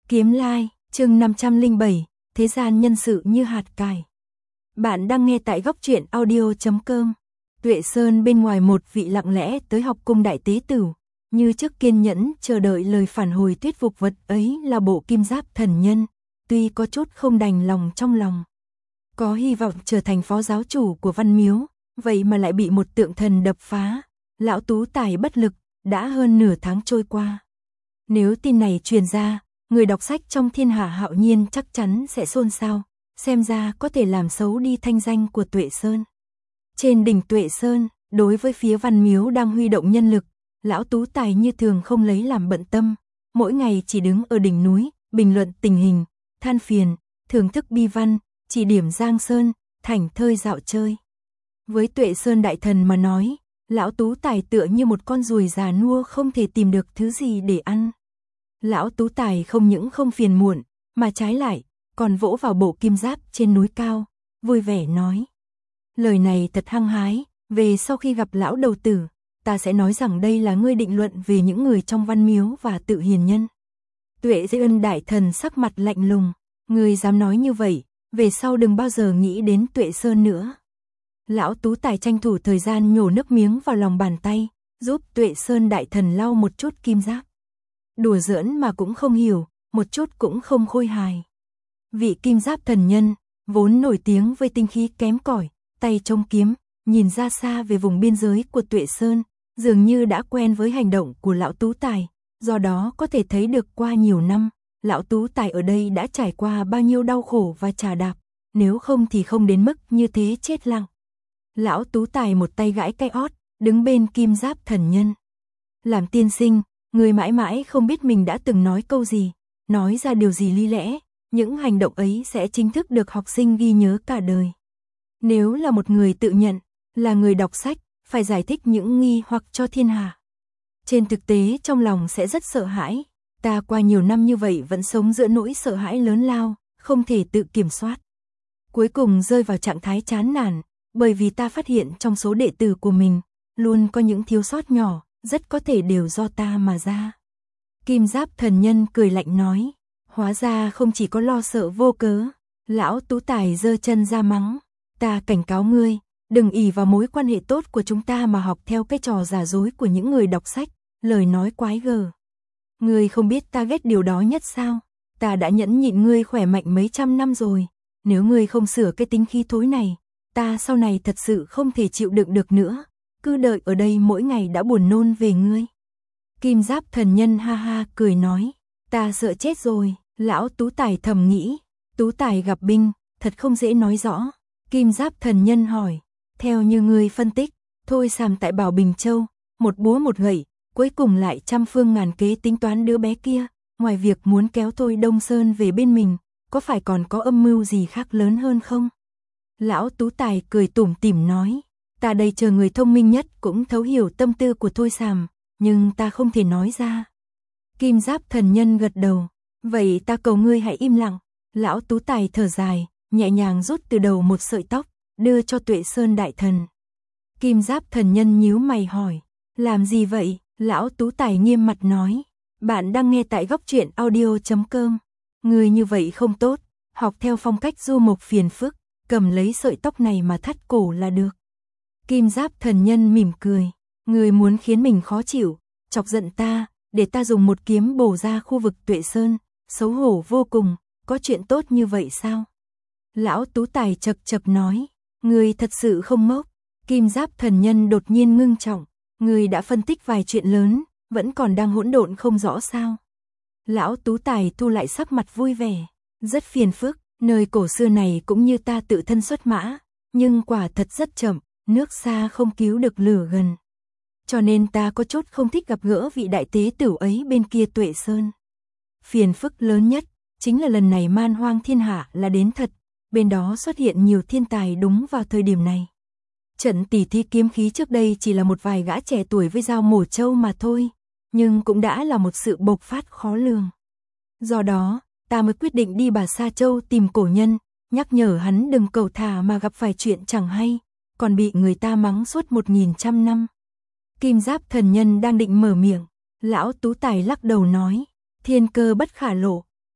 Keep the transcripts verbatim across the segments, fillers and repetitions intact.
Kiếm Lai, chương năm trăm lẻ bảy, thế gian nhân sự như hạt cải. Bạn đang nghe tại góc truyện audio chấm com. Tuệ Sơn bên ngoài một vị lặng lẽ tới học cung đại tế tử, như trước kiên nhẫn chờ đợi lời phản hồi thuyết phục vật ấy là bộ kim giáp thần nhân, tuy có chút không đành lòng trong lòng. Có hy vọng trở thành phó giáo chủ của Văn Miếu, vậy mà lại bị một tượng thần đập phá, lão tú tài bất lực, đã hơn nửa tháng trôi qua. Nếu tin này truyền ra, người đọc sách trong thiên hạ hạo nhiên chắc chắn sẽ xôn xao, xem ra có thể làm xấu đi thanh danh của Tuệ Sơn. Trên đỉnh Tuệ Sơn, đối với phía Văn Miếu đang huy động nhân lực, lão tú tài như thường không lấy làm bận tâm, mỗi ngày chỉ đứng ở đỉnh núi, bình luận tình hình, than phiền, thưởng thức bi văn, chỉ điểm Giang Sơn, thảnh thơi dạo chơi. Với Tuệ Sơn đại thần mà nói, lão tú tài tựa như một con ruồi già nua không thể tìm được thứ gì để ăn. Lão tú tài không những không phiền muộn, mà trái lại, còn vỗ vào bộ kim giáp trên núi cao, vui vẻ nói. Lời này thật hăng hái, về sau khi gặp lão đầu tử, ta sẽ nói rằng đây là ngươi định luận về những người trong Văn Miếu và tự hiền nhân. Tuệ Dĩ Ân đại thần sắc mặt lạnh lùng, ngươi dám nói như vậy, về sau đừng bao giờ nghĩ đến Tuệ Sơn nữa. Lão tú tài tranh thủ thời gian nhổ nước miếng vào lòng bàn tay, giúp Tuệ Sơn đại thần lau một chút kim giáp. Đùa giỡn mà cũng không hiểu, một chút cũng không khôi hài. Vị kim giáp thần nhân, vốn nổi tiếng với tinh khí kém cỏi, tay chống kiếm, nhìn ra xa về vùng biên giới của Tuệ Sơn, dường như đã quen với hành động của lão tú tài, do đó có thể thấy được qua nhiều năm, lão tú tài ở đây đã trải qua bao nhiêu đau khổ và trà đạp, nếu không thì không đến mức như thế chết lặng. Lão tú tài một tay gãi cái ót, đứng bên kim giáp thần nhân. Làm tiên sinh, người mãi mãi không biết mình đã từng nói câu gì, nói ra điều gì lý lẽ, những hành động ấy sẽ chính thức được học sinh ghi nhớ cả đời. Nếu là một người tự nhận, là người đọc sách, phải giải thích những nghi hoặc cho thiên hạ. Trên thực tế trong lòng sẽ rất sợ hãi, ta qua nhiều năm như vậy vẫn sống giữa nỗi sợ hãi lớn lao, không thể tự kiểm soát. Cuối cùng rơi vào trạng thái chán nản, bởi vì ta phát hiện trong số đệ tử của mình, luôn có những thiếu sót nhỏ, rất có thể đều do ta mà ra. Kim giáp thần nhân cười lạnh nói, hóa ra không chỉ có lo sợ vô cớ. Lão tú tài giơ chân ra mắng, ta cảnh cáo ngươi, đừng ỷ vào mối quan hệ tốt của chúng ta mà học theo cái trò giả dối của những người đọc sách, lời nói quái gở. Ngươi không biết ta ghét điều đó nhất sao? Ta đã nhẫn nhịn ngươi khỏe mạnh mấy trăm năm rồi, nếu ngươi không sửa cái tính khí thối này, ta sau này thật sự không thể chịu đựng được nữa, cứ đợi ở đây mỗi ngày đã buồn nôn về ngươi. Kim giáp thần nhân ha ha cười nói, ta sợ chết rồi. Lão tú tài thầm nghĩ, tú tài gặp binh, thật không dễ nói rõ. Kim giáp thần nhân hỏi, theo như ngươi phân tích, Thôi Sàm tại Bảo Bình Châu, một búa một gậy, cuối cùng lại trăm phương ngàn kế tính toán đứa bé kia, ngoài việc muốn kéo Thôi Đông Sơn về bên mình, có phải còn có âm mưu gì khác lớn hơn không? Lão tú tài cười tủm tỉm nói, ta đây chờ người thông minh nhất cũng thấu hiểu tâm tư của Thôi Sàm, nhưng ta không thể nói ra. Kim giáp thần nhân gật đầu, vậy ta cầu ngươi hãy im lặng. Lão tú tài thở dài, nhẹ nhàng rút từ đầu một sợi tóc, đưa cho Tuệ Sơn đại thần. Kim giáp thần nhân nhíu mày hỏi, làm gì vậy? Lão tú tài nghiêm mặt nói, bạn đang nghe tại góc truyện audio chấm com. Ngươi như vậy không tốt, học theo phong cách du mục phiền phức, cầm lấy sợi tóc này mà thắt cổ là được. Kim giáp thần nhân mỉm cười, ngươi muốn khiến mình khó chịu, chọc giận ta, để ta dùng một kiếm bổ ra khu vực Tuệ Sơn, xấu hổ vô cùng, có chuyện tốt như vậy sao? Lão tú tài chậc chậc nói, ngươi thật sự không ngốc. Kim giáp thần nhân đột nhiên ngưng trọng, ngươi đã phân tích vài chuyện lớn, vẫn còn đang hỗn độn không rõ sao? Lão tú tài thu lại sắc mặt vui vẻ, rất phiền phức, nơi cổ xưa này cũng như ta tự thân xuất mã, nhưng quả thật rất chậm, nước xa không cứu được lửa gần. Cho nên ta có chút không thích gặp gỡ vị đại tế tử ấy bên kia Tuệ Sơn. Phiền phức lớn nhất, chính là lần này man hoang thiên hạ là đến thật, bên đó xuất hiện nhiều thiên tài đúng vào thời điểm này. Trận tỷ thí kiếm khí trước đây chỉ là một vài gã trẻ tuổi với dao mổ trâu mà thôi, nhưng cũng đã là một sự bộc phát khó lường. Do đó, ta mới quyết định đi Bà Sa Châu tìm cổ nhân, nhắc nhở hắn đừng cầu thả mà gặp phải chuyện chẳng hay, còn bị người ta mắng suốt một nghìn trăm năm. Kim giáp thần nhân đang định mở miệng, lão tú tài lắc đầu nói, thiên cơ bất khả lộ,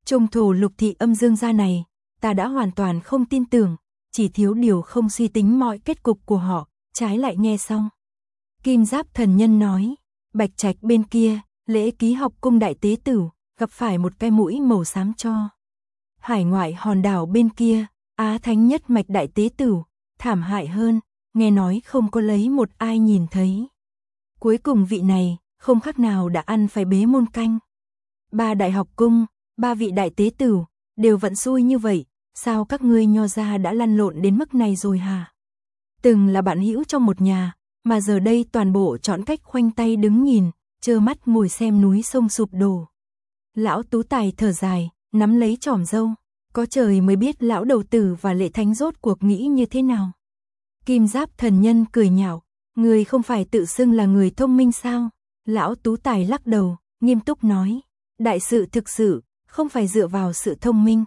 Trung thổ lục thị âm dương gia này, ta đã hoàn toàn không tin tưởng, chỉ thiếu điều không suy tính mọi kết cục của họ, trái lại nghe xong. Kim Giáp thần nhân nói, Bạch Trạch bên kia, lễ ký học cung đại tế tử, gặp phải một cái mũi màu xám cho. Hải ngoại hòn đảo bên kia, Á Thánh nhất mạch đại tế tử, thảm hại hơn, nghe nói không có lấy một ai nhìn thấy. Cuối cùng vị này, không khác nào đã ăn phải bế môn canh. Ba đại học cung, ba vị đại tế tử, đều vận xui như vậy, sao các ngươi nho gia đã lăn lộn đến mức này rồi hả? Từng là bạn hữu trong một nhà, mà giờ đây toàn bộ chọn cách khoanh tay đứng nhìn, trơ mắt ngồi xem núi sông sụp đổ. Lão Tú Tài thở dài, nắm lấy chòm râu, có trời mới biết lão đầu tử và Lệ Thánh rốt cuộc nghĩ như thế nào. Kim Giáp thần nhân cười nhạo, người không phải tự xưng là người thông minh sao? Lão Tú Tài lắc đầu, nghiêm túc nói, đại sự thực sự, không phải dựa vào sự thông minh,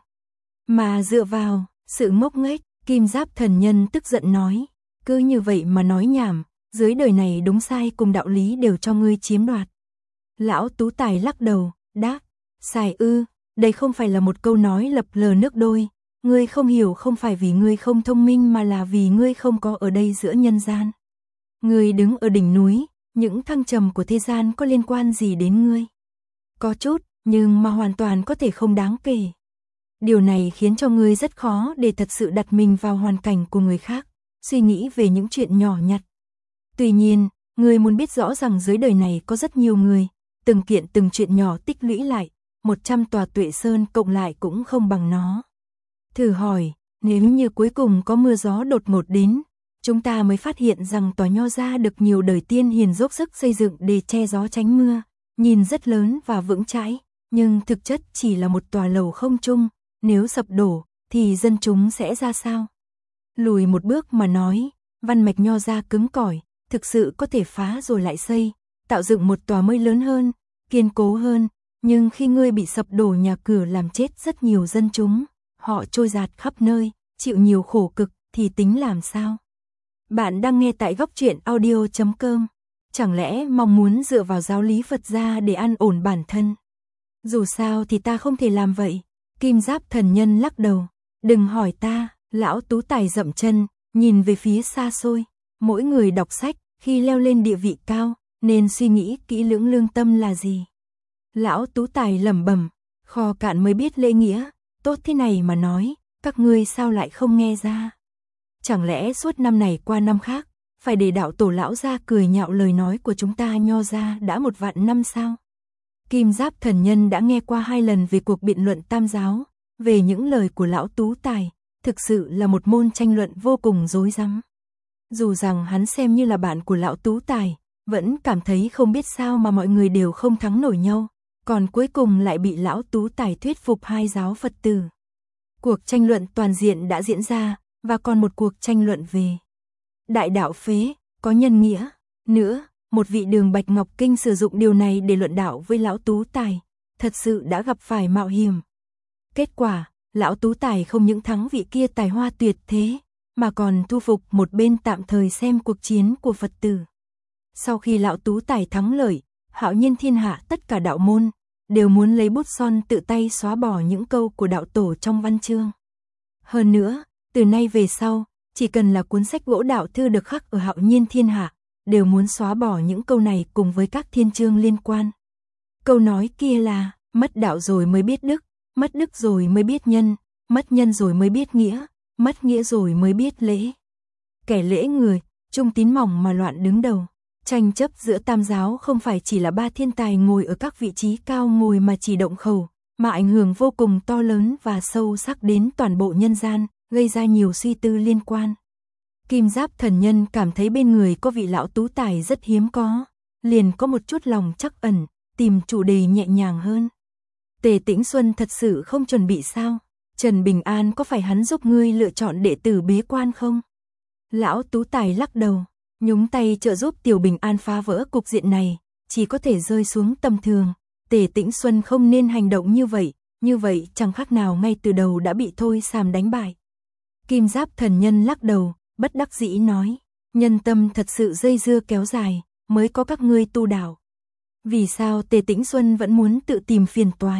mà dựa vào sự ngốc nghếch. Kim Giáp thần nhân tức giận nói, cứ như vậy mà nói nhảm, dưới đời này đúng sai cùng đạo lý đều cho ngươi chiếm đoạt. Lão Tú Tài lắc đầu, đáp, sai ư, đây không phải là một câu nói lập lờ nước đôi, ngươi không hiểu không phải vì ngươi không thông minh mà là vì ngươi không có ở đây giữa nhân gian. Ngươi đứng ở đỉnh núi, những thăng trầm của thế gian có liên quan gì đến ngươi? Có chút, nhưng mà hoàn toàn có thể không đáng kể. Điều này khiến cho ngươi rất khó để thật sự đặt mình vào hoàn cảnh của người khác, suy nghĩ về những chuyện nhỏ nhặt. Tuy nhiên, ngươi muốn biết rõ rằng dưới đời này có rất nhiều người, từng kiện từng chuyện nhỏ tích lũy lại, một trăm tòa Tuệ Sơn cộng lại cũng không bằng nó. Thử hỏi, nếu như cuối cùng có mưa gió đột ngột đến, chúng ta mới phát hiện rằng tòa nho gia được nhiều đời tiên hiền dốc sức xây dựng để che gió tránh mưa, nhìn rất lớn và vững chãi, nhưng thực chất chỉ là một tòa lầu không trung, nếu sập đổ, thì dân chúng sẽ ra sao? Lùi một bước mà nói, văn mạch nho gia cứng cỏi, thực sự có thể phá rồi lại xây, tạo dựng một tòa mới lớn hơn, kiên cố hơn, nhưng khi ngươi bị sập đổ nhà cửa làm chết rất nhiều dân chúng, họ trôi dạt khắp nơi, chịu nhiều khổ cực, thì tính làm sao? Bạn đang nghe tại góc truyện audio chấm com. Chẳng lẽ mong muốn dựa vào giáo lý Phật gia để an ổn bản thân? Dù sao thì ta không thể làm vậy. Kim Giáp thần nhân lắc đầu. Đừng hỏi ta. Lão Tú Tài dậm chân, nhìn về phía xa xôi. Mỗi người đọc sách, khi leo lên địa vị cao, nên suy nghĩ kỹ lưỡng lương tâm là gì. Lão Tú Tài lẩm bẩm, kho cạn mới biết lễ nghĩa, tốt thế này mà nói, các ngươi sao lại không nghe ra? Chẳng lẽ suốt năm này qua năm khác, phải để đạo tổ lão ra cười nhạo lời nói của chúng ta nho ra đã một vạn năm sao? Kim Giáp thần nhân đã nghe qua hai lần về cuộc biện luận tam giáo, về những lời của lão Tú Tài, thực sự là một môn tranh luận vô cùng rối rắm. Dù rằng hắn xem như là bạn của lão Tú Tài, vẫn cảm thấy không biết sao mà mọi người đều không thắng nổi nhau, còn cuối cùng lại bị lão Tú Tài thuyết phục hai giáo Phật tử. Cuộc tranh luận toàn diện đã diễn ra, và còn một cuộc tranh luận về đại đạo phế, có nhân nghĩa. Nữa, một vị Đường Bạch Ngọc Kinh sử dụng điều này để luận đạo với lão Tú Tài, thật sự đã gặp phải mạo hiểm. Kết quả, lão Tú Tài không những thắng vị kia tài hoa tuyệt thế, mà còn thu phục một bên tạm thời xem cuộc chiến của Phật tử. Sau khi lão Tú Tài thắng lợi, hạo nhiên thiên hạ tất cả đạo môn, đều muốn lấy bút son tự tay xóa bỏ những câu của đạo tổ trong văn chương. Hơn nữa, từ nay về sau, chỉ cần là cuốn sách gỗ đạo thư được khắc ở hạo nhiên thiên hạ, đều muốn xóa bỏ những câu này cùng với các thiên chương liên quan. Câu nói kia là, mất đạo rồi mới biết đức, mất đức rồi mới biết nhân, mất nhân rồi mới biết nghĩa, mất nghĩa rồi mới biết lễ. Kẻ lễ người, trung tín mỏng mà loạn đứng đầu. Tranh chấp giữa tam giáo không phải chỉ là ba thiên tài ngồi ở các vị trí cao ngồi mà chỉ động khẩu, mà ảnh hưởng vô cùng to lớn và sâu sắc đến toàn bộ nhân gian, gây ra nhiều suy tư liên quan. Kim Giáp thần nhân cảm thấy bên người có vị lão Tú Tài rất hiếm có, liền có một chút lòng trắc ẩn, tìm chủ đề nhẹ nhàng hơn. Tề Tĩnh Xuân thật sự không chuẩn bị sao? Trần Bình An có phải hắn giúp ngươi lựa chọn đệ tử bế quan không? Lão Tú Tài lắc đầu, nhúng tay trợ giúp Tiểu Bình An phá vỡ cục diện này, chỉ có thể rơi xuống tầm thường. Tề Tĩnh Xuân không nên hành động như vậy, như vậy chẳng khác nào ngay từ đầu đã bị Thôi Sàm đánh bại. Kim Giáp thần nhân lắc đầu, bất đắc dĩ nói, nhân tâm thật sự dây dưa kéo dài, mới có các ngươi tu đạo. Vì sao Tề Tĩnh Xuân vẫn muốn tự tìm phiền toái?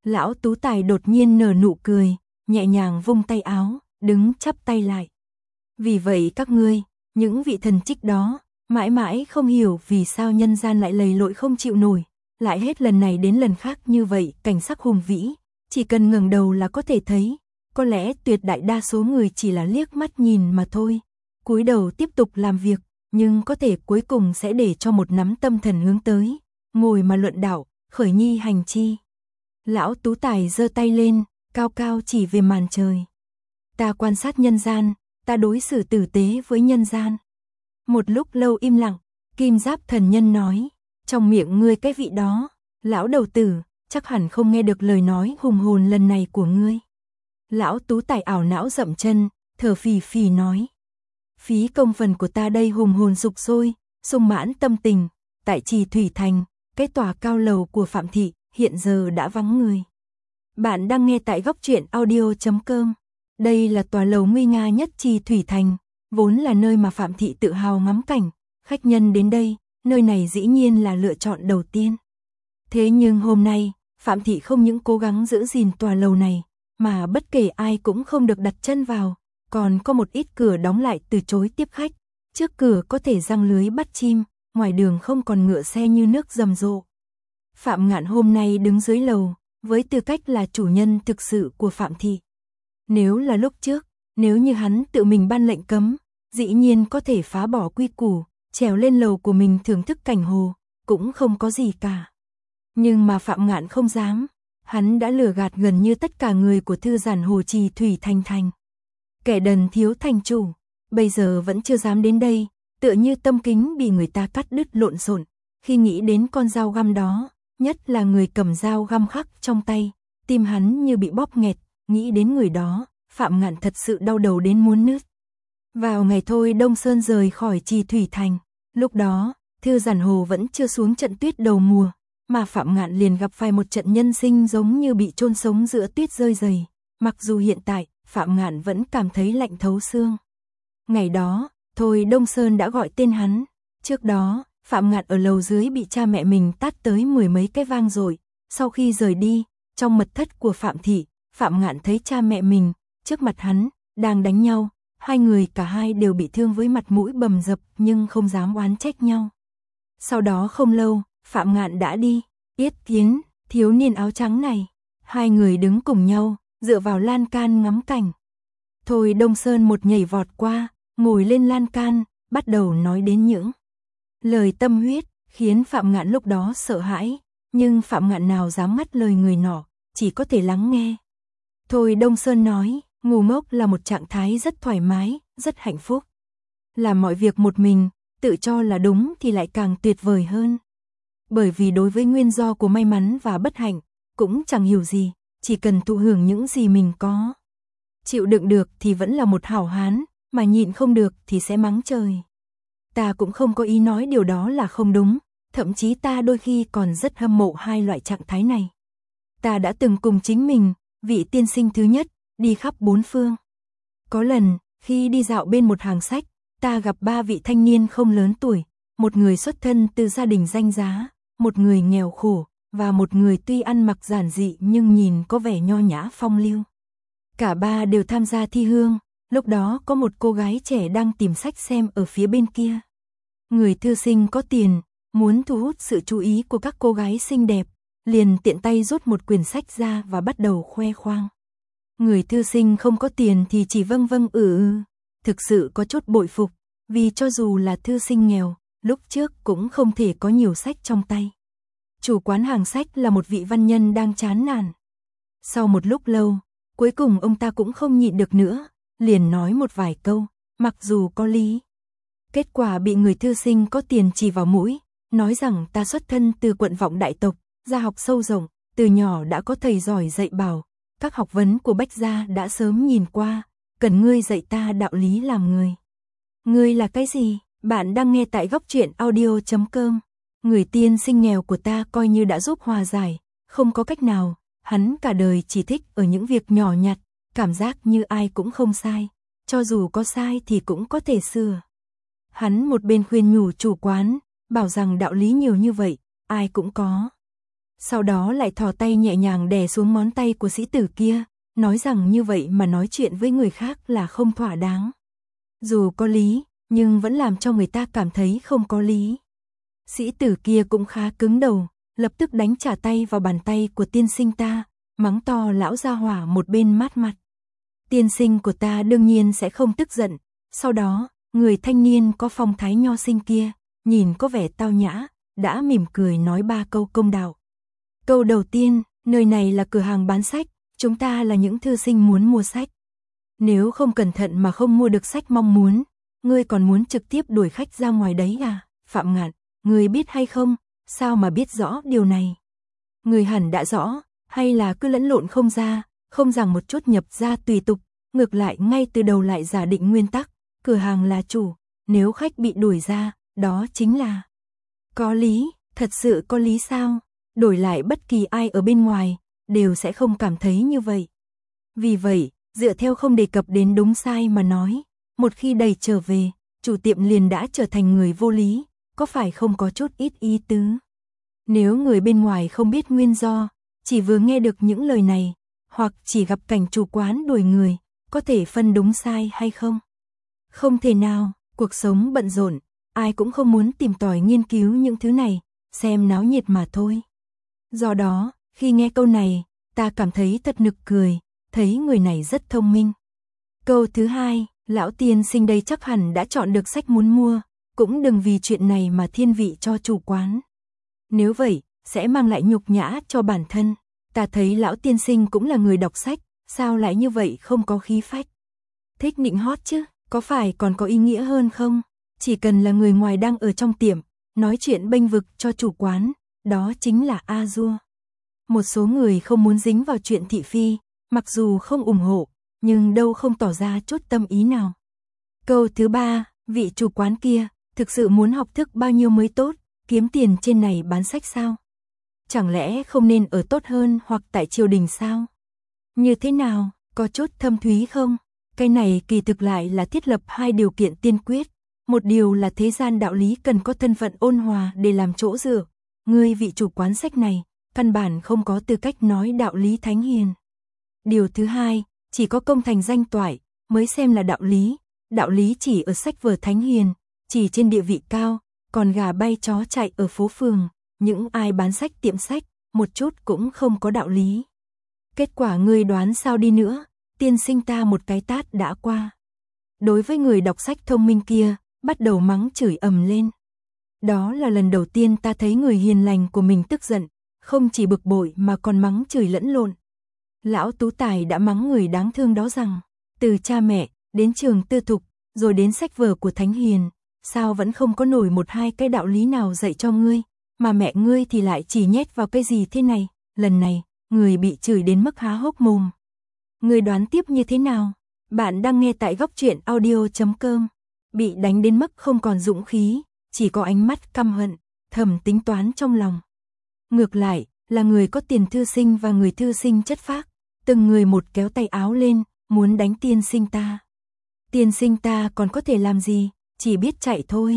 Lão Tú Tài đột nhiên nở nụ cười, nhẹ nhàng vung tay áo, đứng chắp tay lại. Vì vậy các ngươi, những vị thần trích đó, mãi mãi không hiểu vì sao nhân gian lại lầy lội không chịu nổi, lại hết lần này đến lần khác như vậy, cảnh sắc hùng vĩ, chỉ cần ngẩng đầu là có thể thấy, có lẽ tuyệt đại đa số người chỉ là liếc mắt nhìn mà thôi, cúi đầu tiếp tục làm việc, nhưng có thể cuối cùng sẽ để cho một nắm tâm thần hướng tới, ngồi mà luận đạo, khởi nhi hành chi. Lão Tú Tài giơ tay lên, cao cao chỉ về màn trời. Ta quan sát nhân gian, ta đối xử tử tế với nhân gian. Một lúc lâu im lặng, Kim Giáp thần nhân nói, trong miệng ngươi cái vị đó, lão đầu tử, chắc hẳn không nghe được lời nói hùng hồn lần này của ngươi. Lão Tú Tài ảo não dậm chân, thở phì phì nói, phí công phần của ta đây hùng hồn dục sôi, sung mãn tâm tình, tại Trì Thủy Thành, cái tòa cao lầu của Phạm thị hiện giờ đã vắng người. Bạn đang nghe tại góc truyện audio chấm com. Đây là tòa lầu nguy nga nhất Trì Thủy Thành, vốn là nơi mà Phạm thị tự hào ngắm cảnh, khách nhân đến đây, nơi này dĩ nhiên là lựa chọn đầu tiên. Thế nhưng hôm nay, Phạm thị không những cố gắng giữ gìn tòa lầu này, mà bất kể ai cũng không được đặt chân vào, còn có một ít cửa đóng lại từ chối tiếp khách, trước cửa có thể giăng lưới bắt chim, ngoài đường không còn ngựa xe như nước rầm rộ. Phạm Ngạn hôm nay đứng dưới lầu, với tư cách là chủ nhân thực sự của Phạm thị. Nếu là lúc trước, nếu như hắn tự mình ban lệnh cấm, dĩ nhiên có thể phá bỏ quy củ, trèo lên lầu của mình thưởng thức cảnh hồ, cũng không có gì cả. Nhưng mà Phạm Ngạn không dám, hắn đã lừa gạt gần như tất cả người của thư giản hồ Trì Thủy Thành thành. Kẻ đần thiếu thành chủ, bây giờ vẫn chưa dám đến đây, tựa như tâm kính bị người ta cắt đứt lộn xộn, khi nghĩ đến con dao găm đó, nhất là người cầm dao găm khắc trong tay, tim hắn như bị bóp nghẹt, nghĩ đến người đó, Phạm Ngạn thật sự đau đầu đến muốn nứt. Vào ngày thôi Đông Sơn rời khỏi Trì Thủy Thành, lúc đó, thư giản hồ vẫn chưa xuống trận tuyết đầu mùa, mà Phạm Ngạn liền gặp phải một trận nhân sinh giống như bị chôn sống giữa tuyết rơi dày, mặc dù hiện tại, Phạm Ngạn vẫn cảm thấy lạnh thấu xương. Ngày đó, thôi Đông Sơn đã gọi tên hắn, trước đó, Phạm Ngạn ở lầu dưới bị cha mẹ mình tát tới mười mấy cái vang rồi, sau khi rời đi, trong mật thất của Phạm thị, Phạm Ngạn thấy cha mẹ mình, trước mặt hắn, đang đánh nhau, hai người cả hai đều bị thương với mặt mũi bầm dập nhưng không dám oán trách nhau. Sau đó không lâu, Phạm Ngạn đã đi, Yết Kiến, thiếu niên áo trắng này, hai người đứng cùng nhau, dựa vào lan can ngắm cảnh. Thôi Đông Sơn một nhảy vọt qua, ngồi lên lan can, bắt đầu nói đến những lời tâm huyết, khiến Phạm Ngạn lúc đó sợ hãi, nhưng Phạm Ngạn nào dám ngắt lời người nọ, chỉ có thể lắng nghe. Thôi Đông Sơn nói, ngu ngốc là một trạng thái rất thoải mái, rất hạnh phúc. Làm mọi việc một mình, tự cho là đúng thì lại càng tuyệt vời hơn. Bởi vì đối với nguyên do của may mắn và bất hạnh, cũng chẳng hiểu gì, chỉ cần thụ hưởng những gì mình có. Chịu đựng được thì vẫn là một hảo hán, mà nhịn không được thì sẽ mắng trời. Ta cũng không có ý nói điều đó là không đúng, thậm chí ta đôi khi còn rất hâm mộ hai loại trạng thái này. Ta đã từng cùng chính mình, vị tiên sinh thứ nhất, đi khắp bốn phương. Có lần, khi đi dạo bên một hàng sách, ta gặp ba vị thanh niên không lớn tuổi, một người xuất thân từ gia đình danh giá, một người nghèo khổ, và một người tuy ăn mặc giản dị nhưng nhìn có vẻ nho nhã phong lưu. Cả ba đều tham gia thi hương, lúc đó có một cô gái trẻ đang tìm sách xem ở phía bên kia. Người thư sinh có tiền, muốn thu hút sự chú ý của các cô gái xinh đẹp, liền tiện tay rút một quyển sách ra và bắt đầu khoe khoang. Người thư sinh không có tiền thì chỉ vâng vâng ừ ừ, thực sự có chút bội phục, vì cho dù là thư sinh nghèo, lúc trước cũng không thể có nhiều sách trong tay. Chủ quán hàng sách là một vị văn nhân đang chán nản. Sau một lúc lâu, cuối cùng ông ta cũng không nhịn được nữa, liền nói một vài câu, mặc dù có lý. Kết quả bị người thư sinh có tiền chỉ vào mũi, nói rằng ta xuất thân từ quận vọng đại tộc, gia học sâu rộng, từ nhỏ đã có thầy giỏi dạy bảo, các học vấn của Bách gia đã sớm nhìn qua, cần ngươi dạy ta đạo lý làm người. Ngươi là cái gì? Bạn đang nghe tại góc truyện audio chấm com. Người tiên sinh nghèo của ta coi như đã giúp hòa giải, không có cách nào, hắn cả đời chỉ thích ở những việc nhỏ nhặt, cảm giác như ai cũng không sai, cho dù có sai thì cũng có thể sửa. Hắn một bên khuyên nhủ chủ quán, bảo rằng đạo lý nhiều như vậy, ai cũng có. Sau đó lại thò tay nhẹ nhàng đè xuống ngón tay của sĩ tử kia, nói rằng như vậy mà nói chuyện với người khác là không thỏa đáng. Dù có lý, nhưng vẫn làm cho người ta cảm thấy không có lý. Sĩ tử kia cũng khá cứng đầu, lập tức đánh trả tay vào bàn tay của tiên sinh ta, mắng to lão gia hỏa một bên mát mặt. Tiên sinh của ta đương nhiên sẽ không tức giận, sau đó, người thanh niên có phong thái nho sinh kia, nhìn có vẻ tao nhã, đã mỉm cười nói ba câu công đạo. Câu đầu tiên, nơi này là cửa hàng bán sách, chúng ta là những thư sinh muốn mua sách. Nếu không cẩn thận mà không mua được sách mong muốn, ngươi còn muốn trực tiếp đuổi khách ra ngoài đấy à? Phạm Ngạn, ngươi biết hay không, sao mà biết rõ điều này? Ngươi hẳn đã rõ, hay là cứ lẫn lộn không ra, không rằng một chút nhập ra tùy tục, ngược lại ngay từ đầu lại giả định nguyên tắc, cửa hàng là chủ, nếu khách bị đuổi ra, đó chính là có lý, thật sự có lý sao? Đổi lại bất kỳ ai ở bên ngoài, đều sẽ không cảm thấy như vậy. Vì vậy, dựa theo không đề cập đến đúng sai mà nói, một khi đẩy trở về, chủ tiệm liền đã trở thành người vô lý, có phải không có chút ít ý tứ? Nếu người bên ngoài không biết nguyên do, chỉ vừa nghe được những lời này, hoặc chỉ gặp cảnh chủ quán đuổi người, có thể phân đúng sai hay không? Không thể nào, cuộc sống bận rộn, ai cũng không muốn tìm tòi nghiên cứu những thứ này, xem náo nhiệt mà thôi. Do đó, khi nghe câu này, ta cảm thấy thật nực cười, thấy người này rất thông minh. Câu thứ hai, lão tiên sinh đây chắc hẳn đã chọn được sách muốn mua, cũng đừng vì chuyện này mà thiên vị cho chủ quán. Nếu vậy, sẽ mang lại nhục nhã cho bản thân. Ta thấy lão tiên sinh cũng là người đọc sách, sao lại như vậy không có khí phách. Thích nịnh hót chứ, có phải còn có ý nghĩa hơn không? Chỉ cần là người ngoài đang ở trong tiệm, nói chuyện bênh vực cho chủ quán, đó chính là a dua. Một số người không muốn dính vào chuyện thị phi, mặc dù không ủng hộ, nhưng đâu không tỏ ra chút tâm ý nào. Câu thứ ba, vị chủ quán kia, thực sự muốn học thức bao nhiêu mới tốt, kiếm tiền trên này bán sách sao? Chẳng lẽ không nên ở tốt hơn hoặc tại triều đình sao? Như thế nào, có chút thâm thúy không? Cái này kỳ thực lại là thiết lập hai điều kiện tiên quyết. Một điều là thế gian đạo lý cần có thân phận ôn hòa để làm chỗ dựa. Ngươi vị chủ quán sách này, căn bản không có tư cách nói đạo lý thánh hiền. Điều thứ hai, chỉ có công thành danh toại, mới xem là đạo lý. Đạo lý chỉ ở sách vở thánh hiền, chỉ trên địa vị cao, còn gà bay chó chạy ở phố phường, những ai bán sách tiệm sách, một chút cũng không có đạo lý. Kết quả ngươi đoán sao đi nữa, tiên sinh ta một cái tát đã qua. Đối với người đọc sách thông minh kia, bắt đầu mắng chửi ầm lên. Đó là lần đầu tiên ta thấy người hiền lành của mình tức giận, không chỉ bực bội mà còn mắng chửi lẫn lộn. Lão Tú Tài đã mắng người đáng thương đó rằng, từ cha mẹ, đến trường tư thục, rồi đến sách vở của thánh hiền, sao vẫn không có nổi một hai cái đạo lý nào dạy cho ngươi, mà mẹ ngươi thì lại chỉ nhét vào cái gì thế này, lần này, người bị chửi đến mức há hốc mồm. Ngươi đoán tiếp như thế nào? Bạn đang nghe tại góc truyện audio chấm com. Bị đánh đến mức không còn dũng khí, chỉ có ánh mắt căm hận, thầm tính toán trong lòng. Ngược lại, là người có tiền thư sinh và người thư sinh chất phác, từng người một kéo tay áo lên, muốn đánh tiên sinh ta. Tiên sinh ta còn có thể làm gì, chỉ biết chạy thôi.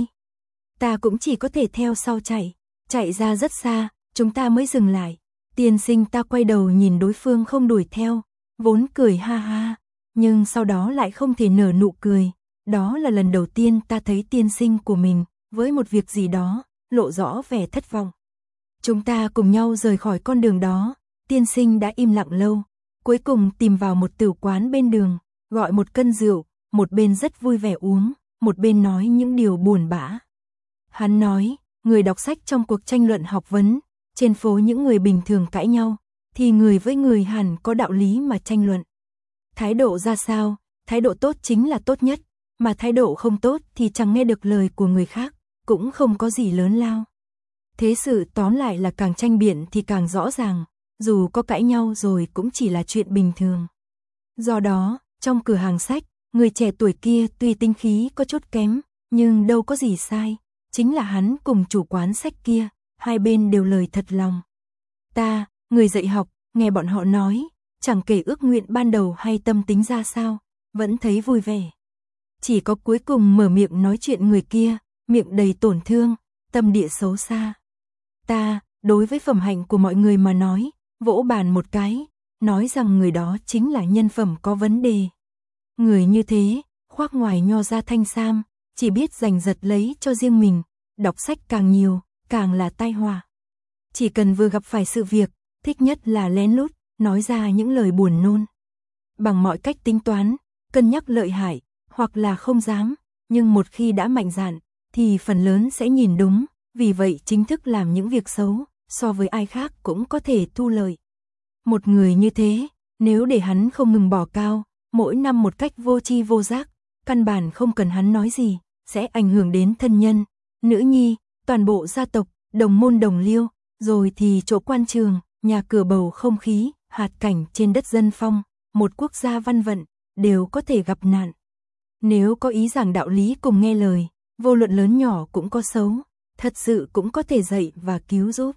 Ta cũng chỉ có thể theo sau chạy, chạy ra rất xa, chúng ta mới dừng lại. Tiên sinh ta quay đầu nhìn đối phương không đuổi theo, vốn cười ha ha, nhưng sau đó lại không thể nở nụ cười. Đó là lần đầu tiên ta thấy tiên sinh của mình, với một việc gì đó, lộ rõ vẻ thất vọng. Chúng ta cùng nhau rời khỏi con đường đó, tiên sinh đã im lặng lâu, cuối cùng tìm vào một tửu quán bên đường, gọi một cân rượu, một bên rất vui vẻ uống, một bên nói những điều buồn bã. Hắn nói, người đọc sách trong cuộc tranh luận học vấn, trên phố những người bình thường cãi nhau, thì người với người hẳn có đạo lý mà tranh luận. Thái độ ra sao, thái độ tốt chính là tốt nhất, mà thái độ không tốt thì chẳng nghe được lời của người khác, cũng không có gì lớn lao. Thế sự tóm lại là càng tranh biện thì càng rõ ràng, dù có cãi nhau rồi cũng chỉ là chuyện bình thường. Do đó, trong cửa hàng sách, người trẻ tuổi kia tuy tinh khí có chút kém, nhưng đâu có gì sai, chính là hắn cùng chủ quán sách kia, hai bên đều lời thật lòng. Ta, người dạy học, nghe bọn họ nói, chẳng kể ước nguyện ban đầu hay tâm tính ra sao, vẫn thấy vui vẻ. Chỉ có cuối cùng mở miệng nói chuyện người kia, miệng đầy tổn thương, tâm địa xấu xa. Ta, đối với phẩm hạnh của mọi người mà nói, vỗ bàn một cái, nói rằng người đó chính là nhân phẩm có vấn đề. Người như thế, khoác ngoài nho ra thanh sam, chỉ biết giành giật lấy cho riêng mình, đọc sách càng nhiều, càng là tai họa. Chỉ cần vừa gặp phải sự việc, thích nhất là lén lút, nói ra những lời buồn nôn. Bằng mọi cách tính toán, cân nhắc lợi hại, hoặc là không dám, nhưng một khi đã mạnh dạn, thì phần lớn sẽ nhìn đúng, vì vậy chính thức làm những việc xấu, so với ai khác cũng có thể thu lợi. Một người như thế, nếu để hắn không ngừng bỏ cao, mỗi năm một cách vô tri vô giác, căn bản không cần hắn nói gì, sẽ ảnh hưởng đến thân nhân, nữ nhi, toàn bộ gia tộc, đồng môn đồng liêu, rồi thì chỗ quan trường, nhà cửa bầu không khí, hạt cảnh trên đất dân phong, một quốc gia văn vận, đều có thể gặp nạn. Nếu có ý giảng đạo lý cùng nghe lời, vô luận lớn nhỏ cũng có xấu, thật sự cũng có thể dạy và cứu giúp.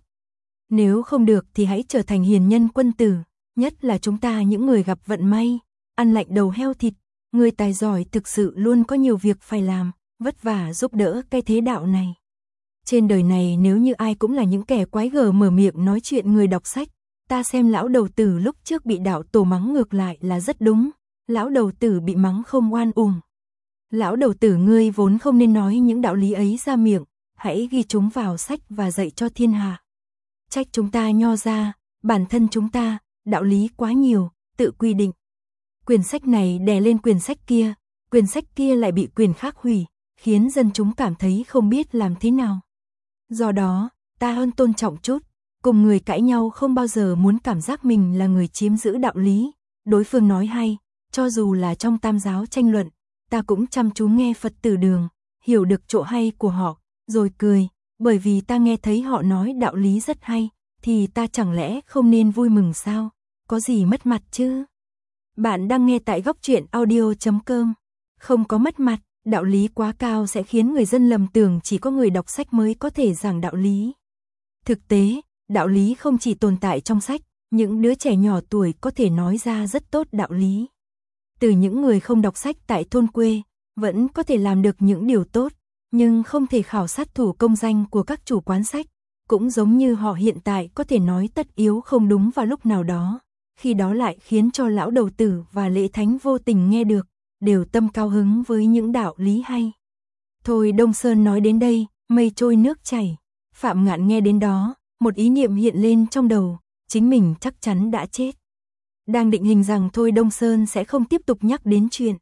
Nếu không được thì hãy trở thành hiền nhân quân tử, nhất là chúng ta những người gặp vận may, ăn lạnh đầu heo thịt, người tài giỏi thực sự luôn có nhiều việc phải làm, vất vả giúp đỡ cái thế đạo này. Trên đời này nếu như ai cũng là những kẻ quái gở mở miệng nói chuyện người đọc sách, ta xem lão đầu tử lúc trước bị đạo tổ mắng ngược lại là rất đúng, lão đầu tử bị mắng không oan uổng. Lão đầu tử ngươi vốn không nên nói những đạo lý ấy ra miệng, hãy ghi chúng vào sách và dạy cho thiên hạ. Trách chúng ta nho ra, bản thân chúng ta, đạo lý quá nhiều, tự quy định. Quyển sách này đè lên quyển sách kia, quyển sách kia lại bị quyển khác hủy, khiến dân chúng cảm thấy không biết làm thế nào. Do đó, ta hơn tôn trọng chút, cùng người cãi nhau không bao giờ muốn cảm giác mình là người chiếm giữ đạo lý, đối phương nói hay, cho dù là trong tam giáo tranh luận, ta cũng chăm chú nghe Phật tử đường, hiểu được chỗ hay của họ, rồi cười, bởi vì ta nghe thấy họ nói đạo lý rất hay, thì ta chẳng lẽ không nên vui mừng sao, có gì mất mặt chứ? Bạn đang nghe tại góc truyện audio chấm com, không có mất mặt, đạo lý quá cao sẽ khiến người dân lầm tưởng chỉ có người đọc sách mới có thể giảng đạo lý. Thực tế, đạo lý không chỉ tồn tại trong sách, những đứa trẻ nhỏ tuổi có thể nói ra rất tốt đạo lý. Từ những người không đọc sách tại thôn quê, vẫn có thể làm được những điều tốt, nhưng không thể khảo sát thủ công danh của các chủ quán sách, cũng giống như họ hiện tại có thể nói tất yếu không đúng vào lúc nào đó, khi đó lại khiến cho lão đầu tử và lễ thánh vô tình nghe được, đều tâm cao hứng với những đạo lý hay. Thôi Đông Sơn nói đến đây, mây trôi nước chảy, Phạm Ngạn nghe đến đó, một ý niệm hiện lên trong đầu, chính mình chắc chắn đã chết. Đang định hình rằng Thôi Đông Sơn sẽ không tiếp tục nhắc đến chuyện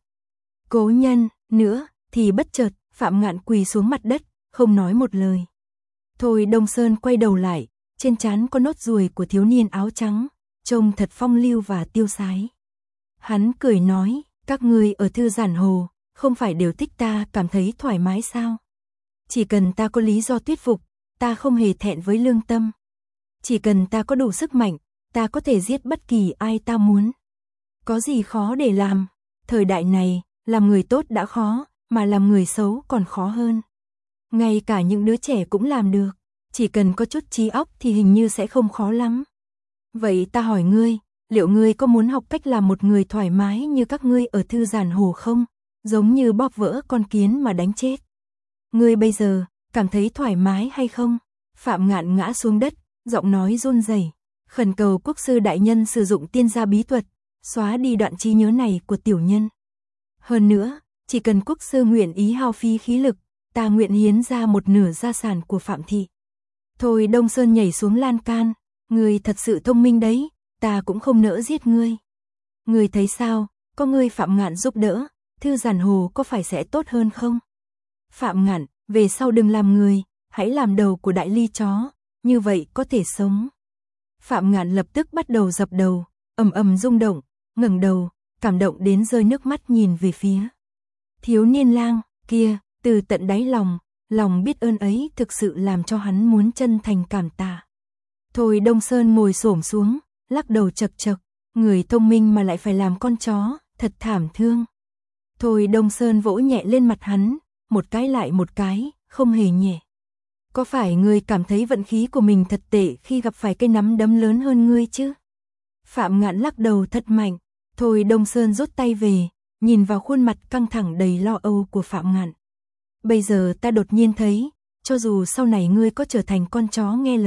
cố nhân nữa, thì bất chợt, Phạm Ngạn quỳ xuống mặt đất, không nói một lời. Thôi Đông Sơn quay đầu lại, trên trán có nốt ruồi của thiếu niên áo trắng, trông thật phong lưu và tiêu sái. Hắn cười nói, các ngươi ở Thư Giản Hồ, không phải đều thích ta cảm thấy thoải mái sao? Chỉ cần ta có lý do thuyết phục, ta không hề thẹn với lương tâm. Chỉ cần ta có đủ sức mạnh, ta có thể giết bất kỳ ai ta muốn. Có gì khó để làm? Thời đại này, làm người tốt đã khó, mà làm người xấu còn khó hơn. Ngay cả những đứa trẻ cũng làm được, chỉ cần có chút trí óc thì hình như sẽ không khó lắm. Vậy ta hỏi ngươi, liệu ngươi có muốn học cách làm một người thoải mái như các ngươi ở Thư Giản Hồ không? Giống như bóp vỡ con kiến mà đánh chết. Ngươi bây giờ, cảm thấy thoải mái hay không? Phạm Ngạn ngã xuống đất, giọng nói run rẩy, khẩn cầu quốc sư đại nhân sử dụng tiên gia bí thuật, xóa đi đoạn trí nhớ này của tiểu nhân. Hơn nữa, chỉ cần quốc sư nguyện ý hao phí khí lực, ta nguyện hiến ra một nửa gia sản của Phạm thị. Thôi Đông Sơn nhảy xuống lan can, ngươi thật sự thông minh đấy, ta cũng không nỡ giết ngươi. Ngươi thấy sao, có ngươi Phạm Ngạn giúp đỡ, Thư Giản Hồ có phải sẽ tốt hơn không? Phạm Ngạn, về sau đừng làm người, hãy làm đầu của đại ly chó, như vậy có thể sống. Phạm Ngạn lập tức bắt đầu dập đầu, ầm ầm rung động, ngẩng đầu, cảm động đến rơi nước mắt nhìn về phía thiếu niên lang kia, từ tận đáy lòng, lòng biết ơn ấy thực sự làm cho hắn muốn chân thành cảm tạ. Thôi Đông Sơn ngồi xổm xuống, lắc đầu chật chật, người thông minh mà lại phải làm con chó, thật thảm thương. Thôi Đông Sơn vỗ nhẹ lên mặt hắn, một cái lại một cái, không hề nhẹ. Có phải ngươi cảm thấy vận khí của mình thật tệ khi gặp phải cây nắm đấm lớn hơn ngươi chứ? Phạm Ngạn lắc đầu thật mạnh, Thôi Đông Sơn rút tay về, nhìn vào khuôn mặt căng thẳng đầy lo âu của Phạm Ngạn. Bây giờ ta đột nhiên thấy, cho dù sau này ngươi có trở thành con chó nghe lời,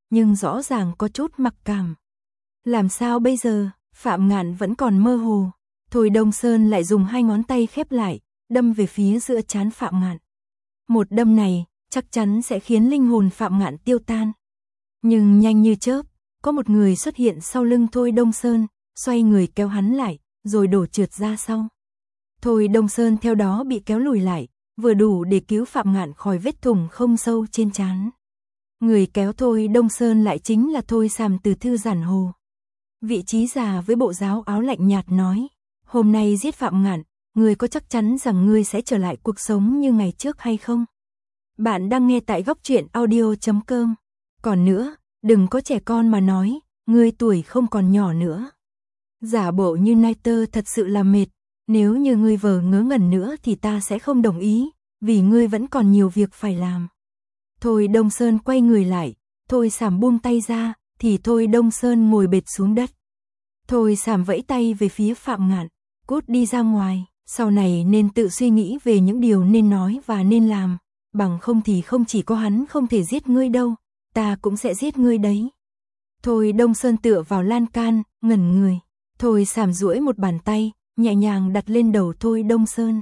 nhưng rõ ràng có chút mặc cảm. Làm sao bây giờ, Phạm Ngạn vẫn còn mơ hồ. Thôi Đông Sơn lại dùng hai ngón tay khép lại, đâm về phía giữa trán Phạm Ngạn. Một đâm này, chắc chắn sẽ khiến linh hồn Phạm Ngạn tiêu tan. Nhưng nhanh như chớp, có một người xuất hiện sau lưng Thôi Đông Sơn, xoay người kéo hắn lại, rồi đổ trượt ra sau. Thôi Đông Sơn theo đó bị kéo lùi lại, vừa đủ để cứu Phạm Ngạn khỏi vết thủng không sâu trên trán. Người kéo Thôi Đông Sơn lại chính là Thôi Sàm từ Thư Giản Hồ. Vị trí già với bộ giáo áo lạnh nhạt nói, hôm nay giết Phạm Ngạn, ngươi có chắc chắn rằng ngươi sẽ trở lại cuộc sống như ngày trước hay không? Bạn đang nghe tại góc truyện audio chấm com. Còn nữa, đừng có trẻ con mà nói, ngươi tuổi không còn nhỏ nữa. Giả bộ như nai tơ thật sự là mệt, nếu như ngươi vờ ngớ ngẩn nữa thì ta sẽ không đồng ý, vì ngươi vẫn còn nhiều việc phải làm. Thôi Đông Sơn quay người lại, Thôi Sàm buông tay ra, thì Thôi Đông Sơn ngồi bệt xuống đất. Thôi Sàm vẫy tay về phía Phạm Ngạn, cút đi ra ngoài, sau này nên tự suy nghĩ về những điều nên nói và nên làm, bằng không thì không chỉ có hắn không thể giết ngươi đâu, ta cũng sẽ giết ngươi đấy. Thôi Đông Sơn tựa vào lan can, ngẩn người. Thôi Sàm duỗi một bàn tay, nhẹ nhàng đặt lên đầu Thôi Đông Sơn.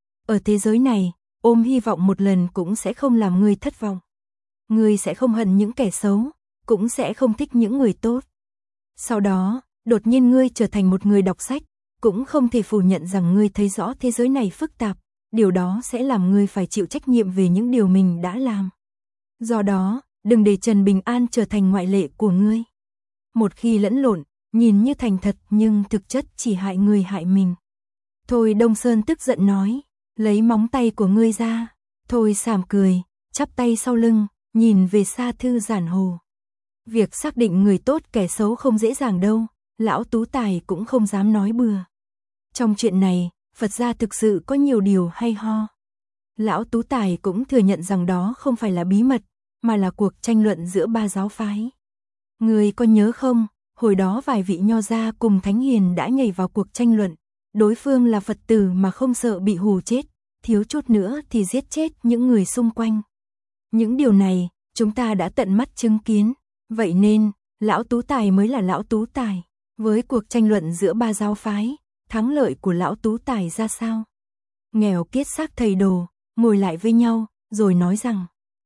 Ở thế giới này, ôm hy vọng một lần cũng sẽ không làm ngươi thất vọng. Ngươi sẽ không hận những kẻ xấu, cũng sẽ không thích những người tốt. Sau đó, đột nhiên ngươi trở thành một người đọc sách, cũng không thể phủ nhận rằng ngươi thấy rõ thế giới này phức tạp, điều đó sẽ làm ngươi phải chịu trách nhiệm về những điều mình đã làm. Do đó, đừng để Trần Bình An trở thành ngoại lệ của ngươi. Một khi lẫn lộn, nhìn như thành thật nhưng thực chất chỉ hại người hại mình. Thôi Đông Sơn tức giận nói, lấy móng tay của ngươi ra. Thôi Sàm cười, chắp tay sau lưng, nhìn về xa Thư Giản Hồ. Việc xác định người tốt kẻ xấu không dễ dàng đâu, lão Tú Tài cũng không dám nói bừa. Trong chuyện này, Phật gia thực sự có nhiều điều hay ho. Lão Tú Tài cũng thừa nhận rằng đó không phải là bí mật, mà là cuộc tranh luận giữa ba giáo phái. Người có nhớ không, hồi đó vài vị nho gia cùng thánh hiền đã nhảy vào cuộc tranh luận, đối phương là Phật tử mà không sợ bị hù chết, thiếu chút nữa thì giết chết những người xung quanh. Những điều này, chúng ta đã tận mắt chứng kiến, vậy nên, lão Tú Tài mới là lão Tú Tài. Với cuộc tranh luận giữa ba giáo phái, thắng lợi của lão Tú Tài ra sao? Nghèo kiết xác thầy đồ, ngồi lại với nhau, rồi nói rằng,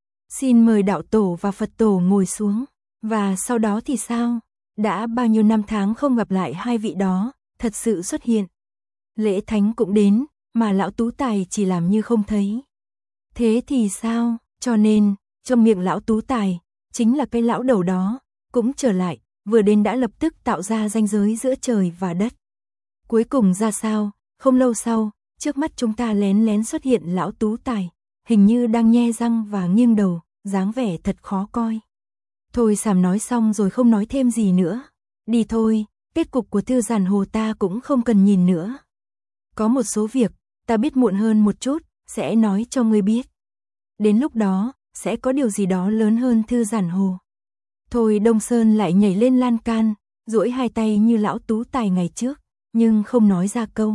xin mời đạo tổ và Phật tổ ngồi xuống. Và sau đó thì sao? Đã bao nhiêu năm tháng không gặp lại hai vị đó, thật sự xuất hiện. Lễ thánh cũng đến, mà lão Tú Tài chỉ làm như không thấy. Thế thì sao? Cho nên, trong miệng lão Tú Tài, chính là cái lão đầu đó, cũng trở lại, vừa đến đã lập tức tạo ra ranh giới giữa trời và đất. Cuối cùng ra sao? Không lâu sau, trước mắt chúng ta lén lén xuất hiện lão Tú Tài, hình như đang nhe răng và nghiêng đầu, dáng vẻ thật khó coi. Thôi Sàm nói xong rồi không nói thêm gì nữa. Đi thôi, kết cục của Thư Giản Hồ ta cũng không cần nhìn nữa. Có một số việc, ta biết muộn hơn một chút, sẽ nói cho ngươi biết. Đến lúc đó, sẽ có điều gì đó lớn hơn Thư Giản Hồ. Thôi Đông Sơn lại nhảy lên lan can, duỗi hai tay như lão Tú Tài ngày trước, nhưng không nói ra câu.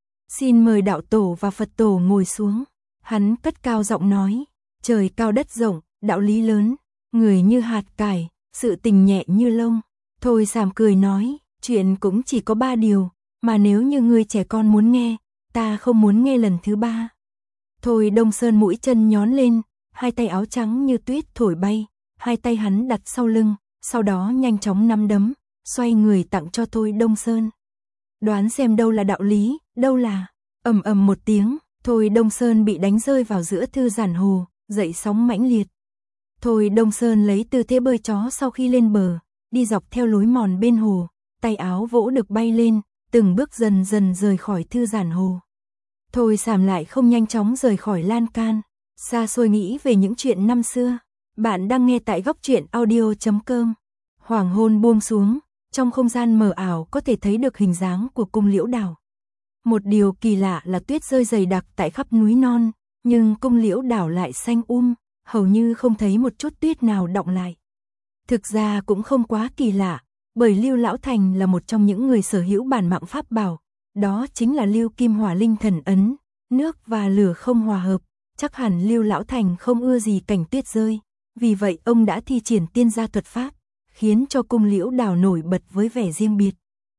Xin mời đạo tổ và Phật tổ ngồi xuống. Hắn cất cao giọng nói, trời cao đất rộng, đạo lý lớn, người như hạt cải, sự tình nhẹ như lông. Thôi Sàm cười nói, chuyện cũng chỉ có ba điều, mà nếu như ngươi trẻ con muốn nghe, ta không muốn nghe lần thứ ba. Thôi Đông Sơn mũi chân nhón lên, hai tay áo trắng như tuyết thổi bay, hai tay hắn đặt sau lưng, sau đó nhanh chóng nắm đấm, xoay người tặng cho Thôi Đông Sơn. Đoán xem đâu là đạo lý, đâu là... Ầm ầm một tiếng, Thôi Đông Sơn bị đánh rơi vào giữa Thư Giản Hồ, dậy sóng mãnh liệt. Thôi Đông Sơn lấy tư thế bơi chó sau khi lên bờ, đi dọc theo lối mòn bên hồ, tay áo vỗ được bay lên, từng bước dần dần rời khỏi Thư Giản Hồ. Thôi Sàm lại không nhanh chóng rời khỏi lan can, xa xôi nghĩ về những chuyện năm xưa. Bạn đang nghe tại góc truyện audio chấm com. Hoàng hôn buông xuống, trong không gian mờ ảo có thể thấy được hình dáng của cung Liễu Đảo. Một điều kỳ lạ là tuyết rơi dày đặc tại khắp núi non, nhưng cung Liễu Đảo lại xanh um, hầu như không thấy một chút tuyết nào đọng lại. Thực ra cũng không quá kỳ lạ, bởi Lưu Lão Thành là một trong những người sở hữu bản mạng pháp bảo, đó chính là Lưu Kim Hỏa Linh Thần Ấn, nước và lửa không hòa hợp, chắc hẳn Lưu Lão Thành không ưa gì cảnh tuyết rơi, vì vậy ông đã thi triển tiên gia thuật pháp, khiến cho cung Liễu Đào nổi bật với vẻ riêng biệt.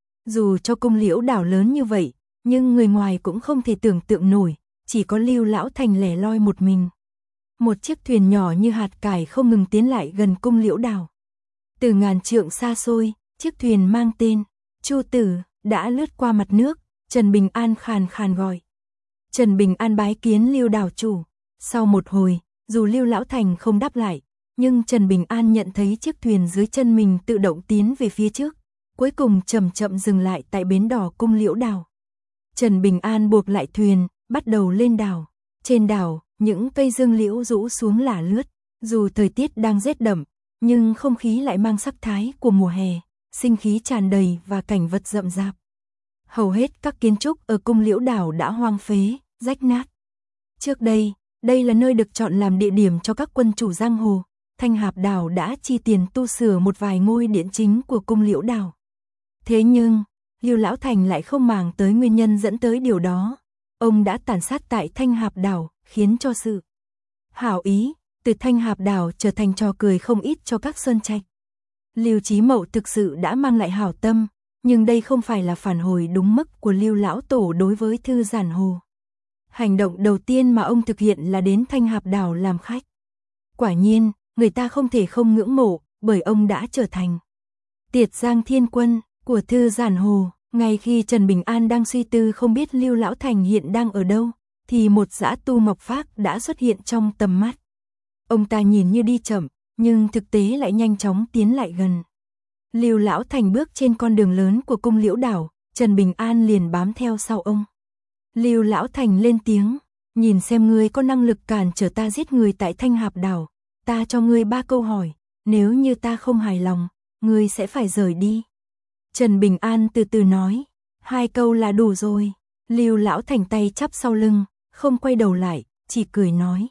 Dù cho cung Liễu Đào lớn như vậy, nhưng người ngoài cũng không thể tưởng tượng nổi, chỉ có Lưu Lão Thành lẻ loi một mình. Một chiếc thuyền nhỏ như hạt cải không ngừng tiến lại gần cung Liễu Đào. Từ ngàn trượng xa xôi, chiếc thuyền mang tên Chu Tử đã lướt qua mặt nước, Trần Bình An khàn khàn gọi. Trần Bình An bái kiến Lưu đảo chủ. Sau một hồi, dù Lưu Lão Thành không đáp lại, nhưng Trần Bình An nhận thấy chiếc thuyền dưới chân mình tự động tiến về phía trước, cuối cùng chậm chậm dừng lại tại bến đỏ cung Liễu Đào. Trần Bình An buộc lại thuyền, bắt đầu lên đảo. Trên đảo, những cây dương liễu rũ xuống lả lướt, dù thời tiết đang rét đậm, nhưng không khí lại mang sắc thái của mùa hè, sinh khí tràn đầy và cảnh vật rậm rạp. Hầu hết các kiến trúc ở cung Liễu Đảo đã hoang phế, rách nát. Trước đây, đây là nơi được chọn làm địa điểm cho các quân chủ giang hồ. Thanh Hạp Đảo đã chi tiền tu sửa một vài ngôi điện chính của cung Liễu Đảo. Thế nhưng, Lưu Lão Thành lại không màng tới nguyên nhân dẫn tới điều đó. Ông đã tàn sát tại Thanh Hạp Đảo, khiến cho sự hảo ý từ Thanh Hạp Đảo trở thành trò cười không ít cho các sơn trạch. Lưu Chí Mậu thực sự đã mang lại hảo tâm, nhưng đây không phải là phản hồi đúng mức của Lưu Lão Tổ đối với Thư Giản Hồ. Hành động đầu tiên mà ông thực hiện là đến Thanh Hạp Đảo làm khách. Quả nhiên, người ta không thể không ngưỡng mộ, bởi ông đã trở thành Tiệt Giang Thiên Quân của Thư Giản Hồ. Ngay khi Trần Bình An đang suy tư không biết Lưu Lão Thành hiện đang ở đâu, thì một dã tu Mộc Phác đã xuất hiện trong tầm mắt. Ông ta nhìn như đi chậm, nhưng thực tế lại nhanh chóng tiến lại gần. Lưu Lão Thành bước trên con đường lớn của cung Liễu Đảo, Trần Bình An liền bám theo sau ông. Lưu Lão Thành lên tiếng, nhìn xem ngươi có năng lực cản trở ta giết người tại Thanh Hạp Đảo, ta cho ngươi ba câu hỏi, nếu như ta không hài lòng, ngươi sẽ phải rời đi. Trần Bình An từ từ nói, hai câu là đủ rồi. Lưu Lão Thành tay chắp sau lưng, không quay đầu lại, chỉ cười nói.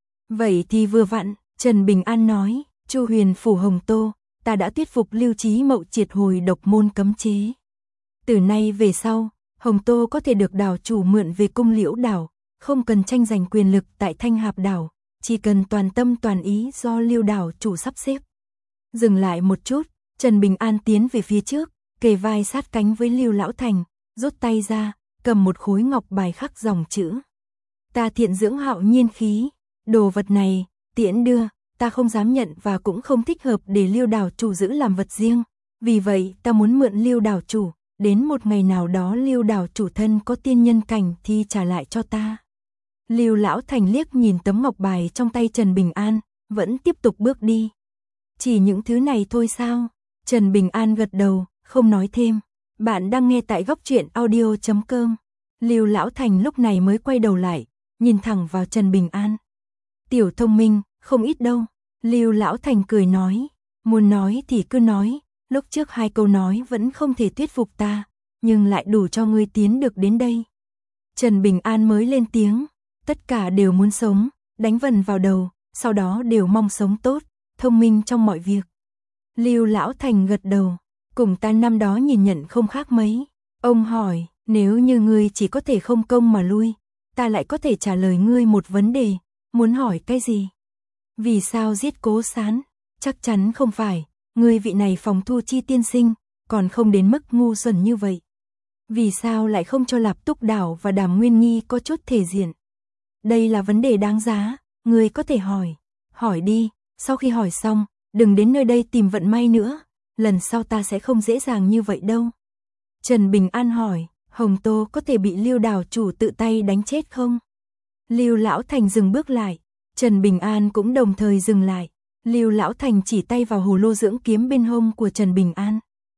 Vậy thì vừa vặn, Trần Bình An nói, Chu Huyền Phủ Hồng Tô, ta đã thuyết phục Lưu Chí Mậu triệt hồi độc môn cấm chế. Từ nay về sau, Hồng Tô có thể được đảo chủ mượn về cung Liễu Đảo, không cần tranh giành quyền lực tại Thanh Hạp Đảo, chỉ cần toàn tâm toàn ý do Lưu đảo chủ sắp xếp. Dừng lại một chút, Trần Bình An tiến về phía trước, kề vai sát cánh với Lưu Lão Thành, rút tay ra, cầm một khối ngọc bài khắc dòng chữ. Ta thiện dưỡng hạo nhiên khí, đồ vật này, tiễn đưa, ta không dám nhận và cũng không thích hợp để Lưu đảo chủ giữ làm vật riêng, vì vậy ta muốn mượn Lưu đảo chủ, đến một ngày nào đó Lưu đảo chủ thân có tiên nhân cảnh thì trả lại cho ta. Lưu Lão Thành liếc nhìn tấm ngọc bài trong tay Trần Bình An, vẫn tiếp tục bước đi. Chỉ những thứ này thôi sao? Trần Bình An gật đầu, không nói thêm. Bạn đang nghe tại góc truyện audio chấm com. Lưu Lão Thành lúc này mới quay đầu lại, nhìn thẳng vào Trần Bình An. Tiểu thông minh, không ít đâu. Lưu Lão Thành cười nói, muốn nói thì cứ nói, lúc trước hai câu nói vẫn không thể thuyết phục ta, nhưng lại đủ cho ngươi tiến được đến đây. Trần Bình An mới lên tiếng, tất cả đều muốn sống, đánh vần vào đầu, sau đó đều mong sống tốt, thông minh trong mọi việc. Lưu Lão Thành gật đầu, cùng ta năm đó nhìn nhận không khác mấy. Ông hỏi, nếu như ngươi chỉ có thể không công mà lui, ta lại có thể trả lời ngươi một vấn đề, muốn hỏi cái gì? Vì sao giết Cố Sán? Chắc chắn không phải, ngươi vị này Phòng Thu Chi tiên sinh, còn không đến mức ngu xuẩn như vậy. Vì sao lại không cho Lạp Túc Đảo và Đàm Nguyên Nghi có chút thể diện? Đây là vấn đề đáng giá, ngươi có thể hỏi. Hỏi đi, sau khi hỏi xong, đừng đến nơi đây tìm vận may nữa, lần sau ta sẽ không dễ dàng như vậy đâu. Trần Bình An hỏi, Hồng Tô có thể bị Lưu đảo chủ tự tay đánh chết không? Lưu Lão Thành dừng bước lại, Trần Bình An cũng đồng thời dừng lại. Lưu Lão Thành chỉ tay vào hồ lô dưỡng kiếm bên hông của Trần Bình An.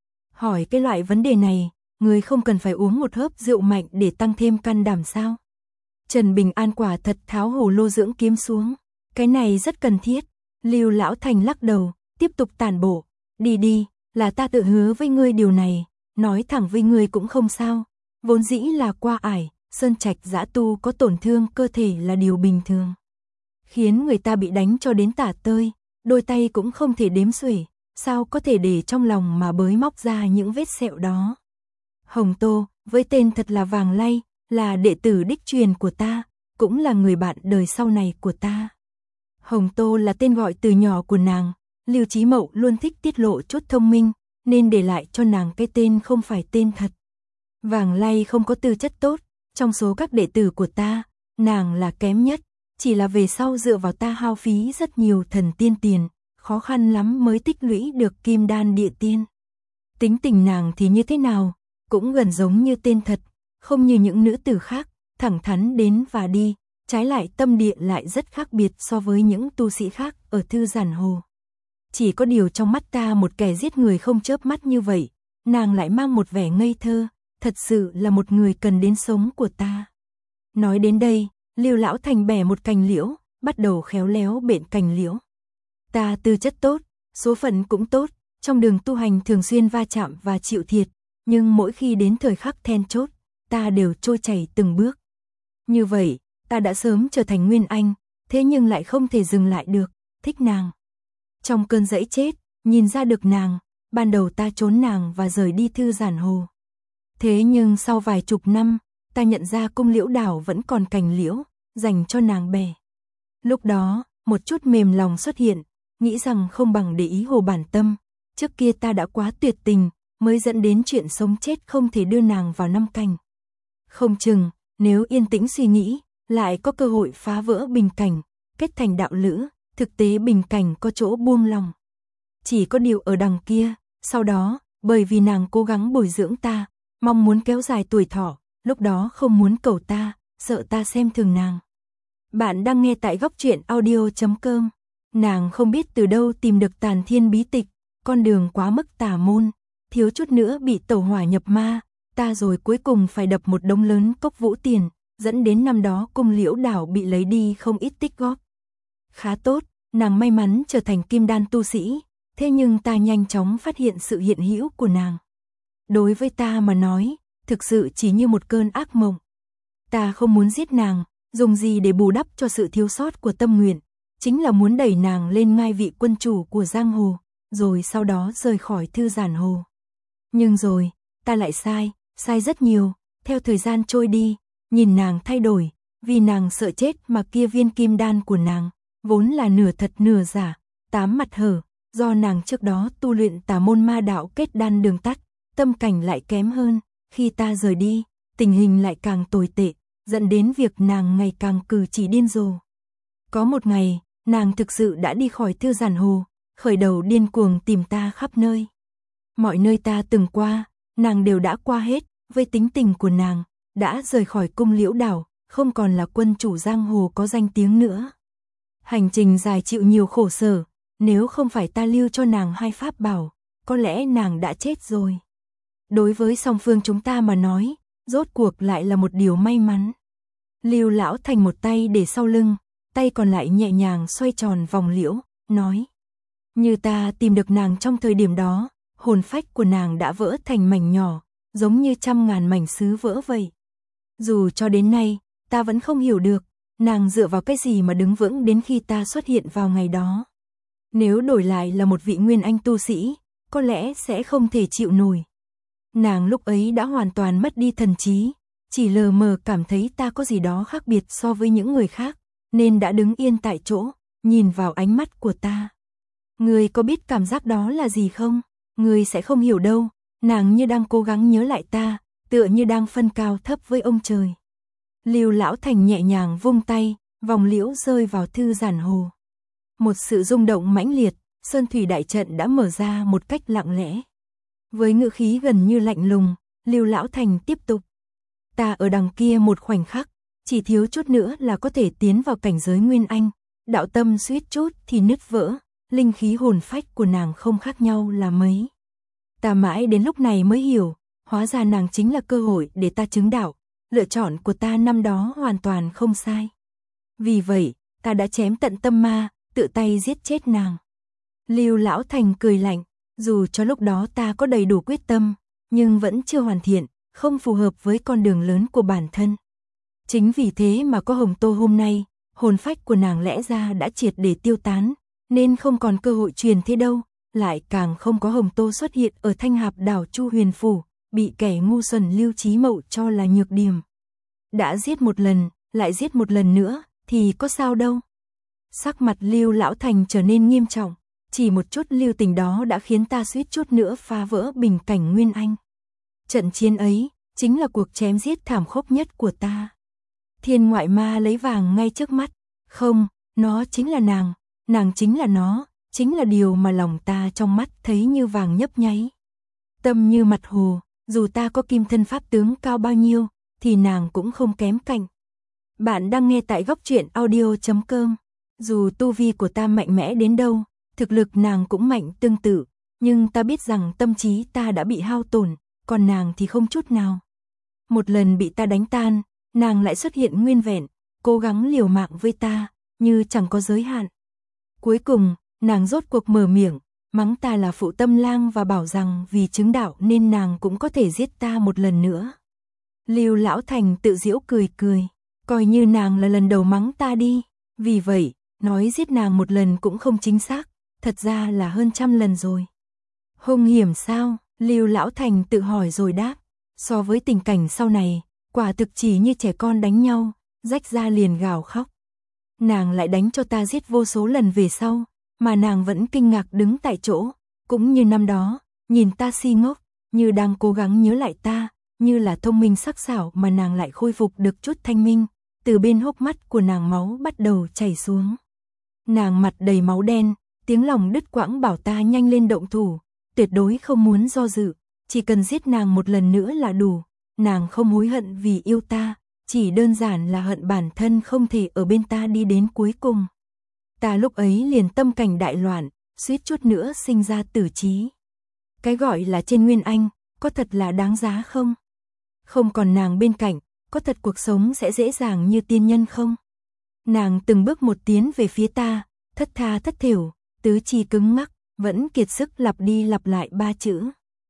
Hỏi cái loại vấn đề này, người không cần phải uống một hớp rượu mạnh để tăng thêm can đảm sao? Trần Bình An quả thật tháo hồ lô dưỡng kiếm xuống. Cái này rất cần thiết. Lưu Lão Thành lắc đầu, tiếp tục tản bộ. Đi đi, là ta tự hứa với ngươi điều này, nói thẳng với ngươi cũng không sao. Vốn dĩ là qua ải, sơn trạch dã tu có tổn thương cơ thể là điều bình thường. Khiến người ta bị đánh cho đến tả tơi, đôi tay cũng không thể đếm xuể, sao có thể để trong lòng mà bới móc ra những vết sẹo đó. Hồng Tô, với tên thật là Vàng Lay, là đệ tử đích truyền của ta, cũng là người bạn đời sau này của ta. Hồng Tô là tên gọi từ nhỏ của nàng, Lưu Chí Mậu luôn thích tiết lộ chút thông minh, nên để lại cho nàng cái tên không phải tên thật. Vàng Lay không có tư chất tốt, trong số các đệ tử của ta, nàng là kém nhất, chỉ là về sau dựa vào ta hao phí rất nhiều thần tiên tiền, khó khăn lắm mới tích lũy được kim đan địa tiên. Tính tình nàng thì như thế nào, cũng gần giống như tên thật, không như những nữ tử khác, thẳng thắn đến và đi, trái lại tâm địa lại rất khác biệt so với những tu sĩ khác ở Thư Giản Hồ. Chỉ có điều trong mắt ta một kẻ giết người không chớp mắt như vậy, nàng lại mang một vẻ ngây thơ, thật sự là một người cần đến sống của ta. Nói đến đây, Lưu Lão Thành bẻ một cành liễu, bắt đầu khéo léo bện cành liễu. Ta tư chất tốt, số phận cũng tốt, trong đường tu hành thường xuyên va chạm và chịu thiệt, nhưng mỗi khi đến thời khắc then chốt, ta đều trôi chảy từng bước. Như vậy, ta đã sớm trở thành Nguyên Anh, thế nhưng lại không thể dừng lại được, thích nàng. Trong cơn dẫy chết, nhìn ra được nàng, ban đầu ta trốn nàng và rời đi Thư Giản Hồ. Thế nhưng sau vài chục năm, ta nhận ra cung liễu đảo vẫn còn cành liễu, dành cho nàng bè. Lúc đó, một chút mềm lòng xuất hiện, nghĩ rằng không bằng để ý Hồ Bản Tâm. Trước kia ta đã quá tuyệt tình, mới dẫn đến chuyện sống chết không thể đưa nàng vào năm cành. Không chừng, nếu yên tĩnh suy nghĩ, lại có cơ hội phá vỡ bình cảnh, kết thành đạo lữ, thực tế bình cảnh có chỗ buông lòng. Chỉ có điều ở đằng kia, sau đó, bởi vì nàng cố gắng bồi dưỡng ta, mong muốn kéo dài tuổi thọ, lúc đó không muốn cầu ta, sợ ta xem thường nàng. Bạn đang nghe tại góc truyện audio chấm com. Nàng không biết từ đâu tìm được Tàn Thiên bí tịch, con đường quá mức tà môn, thiếu chút nữa bị tẩu hỏa nhập ma, ta rồi cuối cùng phải đập một đống lớn cốc vũ tiền, dẫn đến năm đó cung liễu đảo bị lấy đi không ít tích góp. Khá tốt, nàng may mắn trở thành kim đan tu sĩ, thế nhưng ta nhanh chóng phát hiện sự hiện hữu của nàng. Đối với ta mà nói, thực sự chỉ như một cơn ác mộng. Ta không muốn giết nàng, dùng gì để bù đắp cho sự thiếu sót của tâm nguyện, chính là muốn đẩy nàng lên ngai vị quân chủ của giang hồ, rồi sau đó rời khỏi Thư Giản Hồ. Nhưng rồi, ta lại sai, sai rất nhiều, theo thời gian trôi đi, nhìn nàng thay đổi, vì nàng sợ chết mà kia viên kim đan của nàng, vốn là nửa thật nửa giả, tám mặt hở, do nàng trước đó tu luyện tà môn ma đạo kết đan đường tắt, tâm cảnh lại kém hơn, khi ta rời đi, tình hình lại càng tồi tệ, dẫn đến việc nàng ngày càng cử chỉ điên rồ. Có một ngày, nàng thực sự đã đi khỏi Thư Giản Hồ, khởi đầu điên cuồng tìm ta khắp nơi. Mọi nơi ta từng qua, nàng đều đã qua hết, với tính tình của nàng, đã rời khỏi cung liễu đảo, không còn là quân chủ giang hồ có danh tiếng nữa. Hành trình dài chịu nhiều khổ sở, nếu không phải ta lưu cho nàng hai pháp bảo, có lẽ nàng đã chết rồi. Đối với song phương chúng ta mà nói, rốt cuộc lại là một điều may mắn. Lưu Lão Thành một tay để sau lưng, tay còn lại nhẹ nhàng xoay tròn vòng liễu, nói: như ta tìm được nàng trong thời điểm đó, hồn phách của nàng đã vỡ thành mảnh nhỏ, giống như trăm ngàn mảnh sứ vỡ vậy. Dù cho đến nay, ta vẫn không hiểu được, nàng dựa vào cái gì mà đứng vững đến khi ta xuất hiện vào ngày đó. Nếu đổi lại là một vị nguyên anh tu sĩ, có lẽ sẽ không thể chịu nổi. Nàng lúc ấy đã hoàn toàn mất đi thần trí, chỉ lờ mờ cảm thấy ta có gì đó khác biệt so với những người khác, nên đã đứng yên tại chỗ, nhìn vào ánh mắt của ta. Ngươi có biết cảm giác đó là gì không? Ngươi sẽ không hiểu đâu, nàng như đang cố gắng nhớ lại ta, tựa như đang phân cao thấp với ông trời. Lưu Lão Thành nhẹ nhàng vung tay, vòng liễu rơi vào Thư Giản Hồ. Một sự rung động mãnh liệt, Sơn Thủy đại trận đã mở ra một cách lặng lẽ. Với ngữ khí gần như lạnh lùng, Lưu Lão Thành tiếp tục: ta ở đằng kia một khoảnh khắc, chỉ thiếu chút nữa là có thể tiến vào cảnh giới Nguyên Anh, đạo tâm suýt chút thì nứt vỡ, linh khí hồn phách của nàng không khác nhau là mấy. Ta mãi đến lúc này mới hiểu, hóa ra nàng chính là cơ hội để ta chứng đạo, lựa chọn của ta năm đó hoàn toàn không sai. Vì vậy, ta đã chém tận tâm ma, tự tay giết chết nàng. Lưu Lão Thành cười lạnh, dù cho lúc đó ta có đầy đủ quyết tâm, nhưng vẫn chưa hoàn thiện, không phù hợp với con đường lớn của bản thân. Chính vì thế mà có Hồng Tô hôm nay, hồn phách của nàng lẽ ra đã triệt để tiêu tán, nên không còn cơ hội truyền thế đâu, lại càng không có Hồng Tô xuất hiện ở Thanh Hạp đảo Chu Huyền Phủ, bị kẻ ngu xuẩn Lưu Chí Mậu cho là nhược điểm. Đã giết một lần, lại giết một lần nữa, thì có sao đâu. Sắc mặt Lưu Lão Thành trở nên nghiêm trọng, chỉ một chút lưu tình đó đã khiến ta suýt chút nữa phá vỡ bình cảnh Nguyên Anh. Trận chiến ấy, chính là cuộc chém giết thảm khốc nhất của ta. Thiên ngoại ma lấy vàng ngay trước mắt, không, nó chính là nàng, nàng chính là nó, chính là điều mà lòng ta trong mắt thấy như vàng nhấp nháy. Tâm như mặt hồ, dù ta có kim thân pháp tướng cao bao nhiêu, thì nàng cũng không kém cạnh. Bạn đang nghe tại góc truyện audio chấm com. Dù tu vi của ta mạnh mẽ đến đâu, thực lực nàng cũng mạnh tương tự, nhưng ta biết rằng tâm trí ta đã bị hao tổn, còn nàng thì không chút nào. Một lần bị ta đánh tan, nàng lại xuất hiện nguyên vẹn, cố gắng liều mạng với ta, như chẳng có giới hạn. Cuối cùng, nàng rốt cuộc mở miệng, mắng ta là phụ tâm lang và bảo rằng vì chứng đạo nên nàng cũng có thể giết ta một lần nữa. Lưu Lão Thành tự giễu cười cười, coi như nàng là lần đầu mắng ta đi, vì vậy, nói giết nàng một lần cũng không chính xác, thật ra là hơn trăm lần rồi. Hung hiểm sao? Lưu Lão Thành tự hỏi rồi đáp, so với tình cảnh sau này, quả thực chỉ như trẻ con đánh nhau, rách ra liền gào khóc. Nàng lại đánh cho ta giết vô số lần về sau, mà nàng vẫn kinh ngạc đứng tại chỗ, cũng như năm đó, nhìn ta si ngốc, như đang cố gắng nhớ lại ta, như là thông minh sắc sảo mà nàng lại khôi phục được chút thanh minh, từ bên hốc mắt của nàng máu bắt đầu chảy xuống. Nàng mặt đầy máu đen, tiếng lòng đứt quãng bảo ta nhanh lên động thủ, tuyệt đối không muốn do dự, chỉ cần giết nàng một lần nữa là đủ, nàng không hối hận vì yêu ta, chỉ đơn giản là hận bản thân không thể ở bên ta đi đến cuối cùng. Ta lúc ấy liền tâm cảnh đại loạn, suýt chút nữa sinh ra tử trí. Cái gọi là trên Nguyên Anh, có thật là đáng giá không? Không còn nàng bên cạnh, có thật cuộc sống sẽ dễ dàng như tiên nhân không? Nàng từng bước một tiến về phía ta, thất tha thất thểu, tứ chi cứng ngắc, vẫn kiệt sức lặp đi lặp lại ba chữ.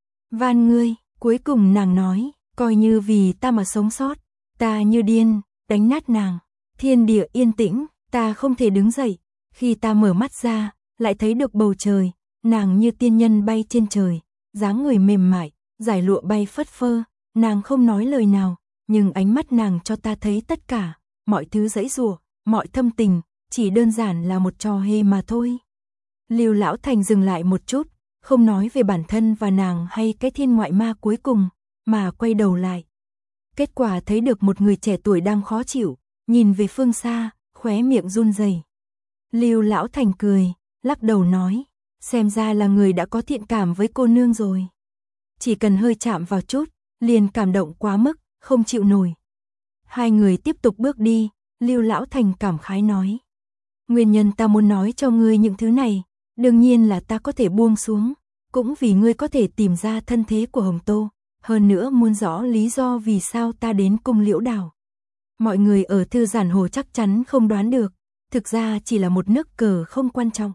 Van ngươi, cuối cùng nàng nói, coi như vì ta mà sống sót, ta như điên, đánh nát nàng. Thiên địa yên tĩnh, ta không thể đứng dậy, khi ta mở mắt ra, lại thấy được bầu trời, nàng như tiên nhân bay trên trời, dáng người mềm mại, giải lụa bay phất phơ, nàng không nói lời nào, nhưng ánh mắt nàng cho ta thấy tất cả, mọi thứ giãy giụa, mọi thâm tình, chỉ đơn giản là một trò hề mà thôi. Lưu Lão Thành dừng lại một chút, không nói về bản thân và nàng hay cái thiên ngoại ma cuối cùng, mà quay đầu lại. Kết quả thấy được một người trẻ tuổi đang khó chịu, nhìn về phương xa, khóe miệng run rẩy. Lưu Lão Thành cười, lắc đầu nói, xem ra là người đã có thiện cảm với cô nương rồi. Chỉ cần hơi chạm vào chút, liền cảm động quá mức, không chịu nổi. Hai người tiếp tục bước đi, Lưu Lão Thành cảm khái nói. Nguyên nhân ta muốn nói cho ngươi những thứ này, đương nhiên là ta có thể buông xuống, cũng vì ngươi có thể tìm ra thân thế của Hồng Tô, hơn nữa muốn rõ lý do vì sao ta đến cung Liễu Đảo. Mọi người ở Thư Giản Hồ chắc chắn không đoán được, thực ra chỉ là một nước cờ không quan trọng.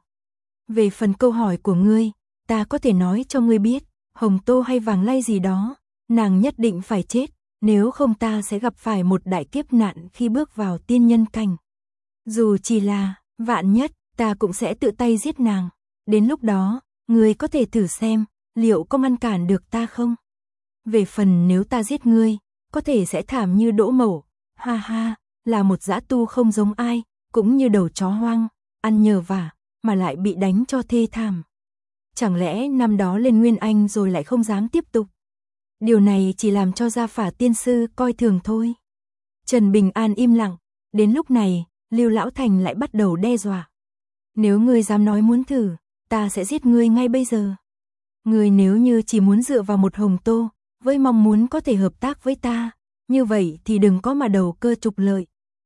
Về phần câu hỏi của ngươi, ta có thể nói cho ngươi biết, Hồng Tô hay Vàng Lay gì đó, nàng nhất định phải chết, nếu không ta sẽ gặp phải một đại kiếp nạn khi bước vào tiên nhân cảnh. Dù chỉ là, vạn nhất, ta cũng sẽ tự tay giết nàng, đến lúc đó, ngươi có thể thử xem, liệu có ngăn cản được ta không? Về phần nếu ta giết ngươi, có thể sẽ thảm như Đỗ Mậu, ha ha, là một dã tu không giống ai, cũng như đầu chó hoang, ăn nhờ vả, mà lại bị đánh cho thê thảm. Chẳng lẽ năm đó lên Nguyên Anh rồi lại không dám tiếp tục? Điều này chỉ làm cho Gia Phả tiên sư coi thường thôi. Trần Bình An im lặng, đến lúc này, Lưu Lão Thành lại bắt đầu đe dọa. Nếu ngươi dám nói muốn thử, ta sẽ giết ngươi ngay bây giờ. Ngươi nếu như chỉ muốn dựa vào một Hồng Tô, với mong muốn có thể hợp tác với ta, như vậy thì đừng có mà đầu cơ trục lợi.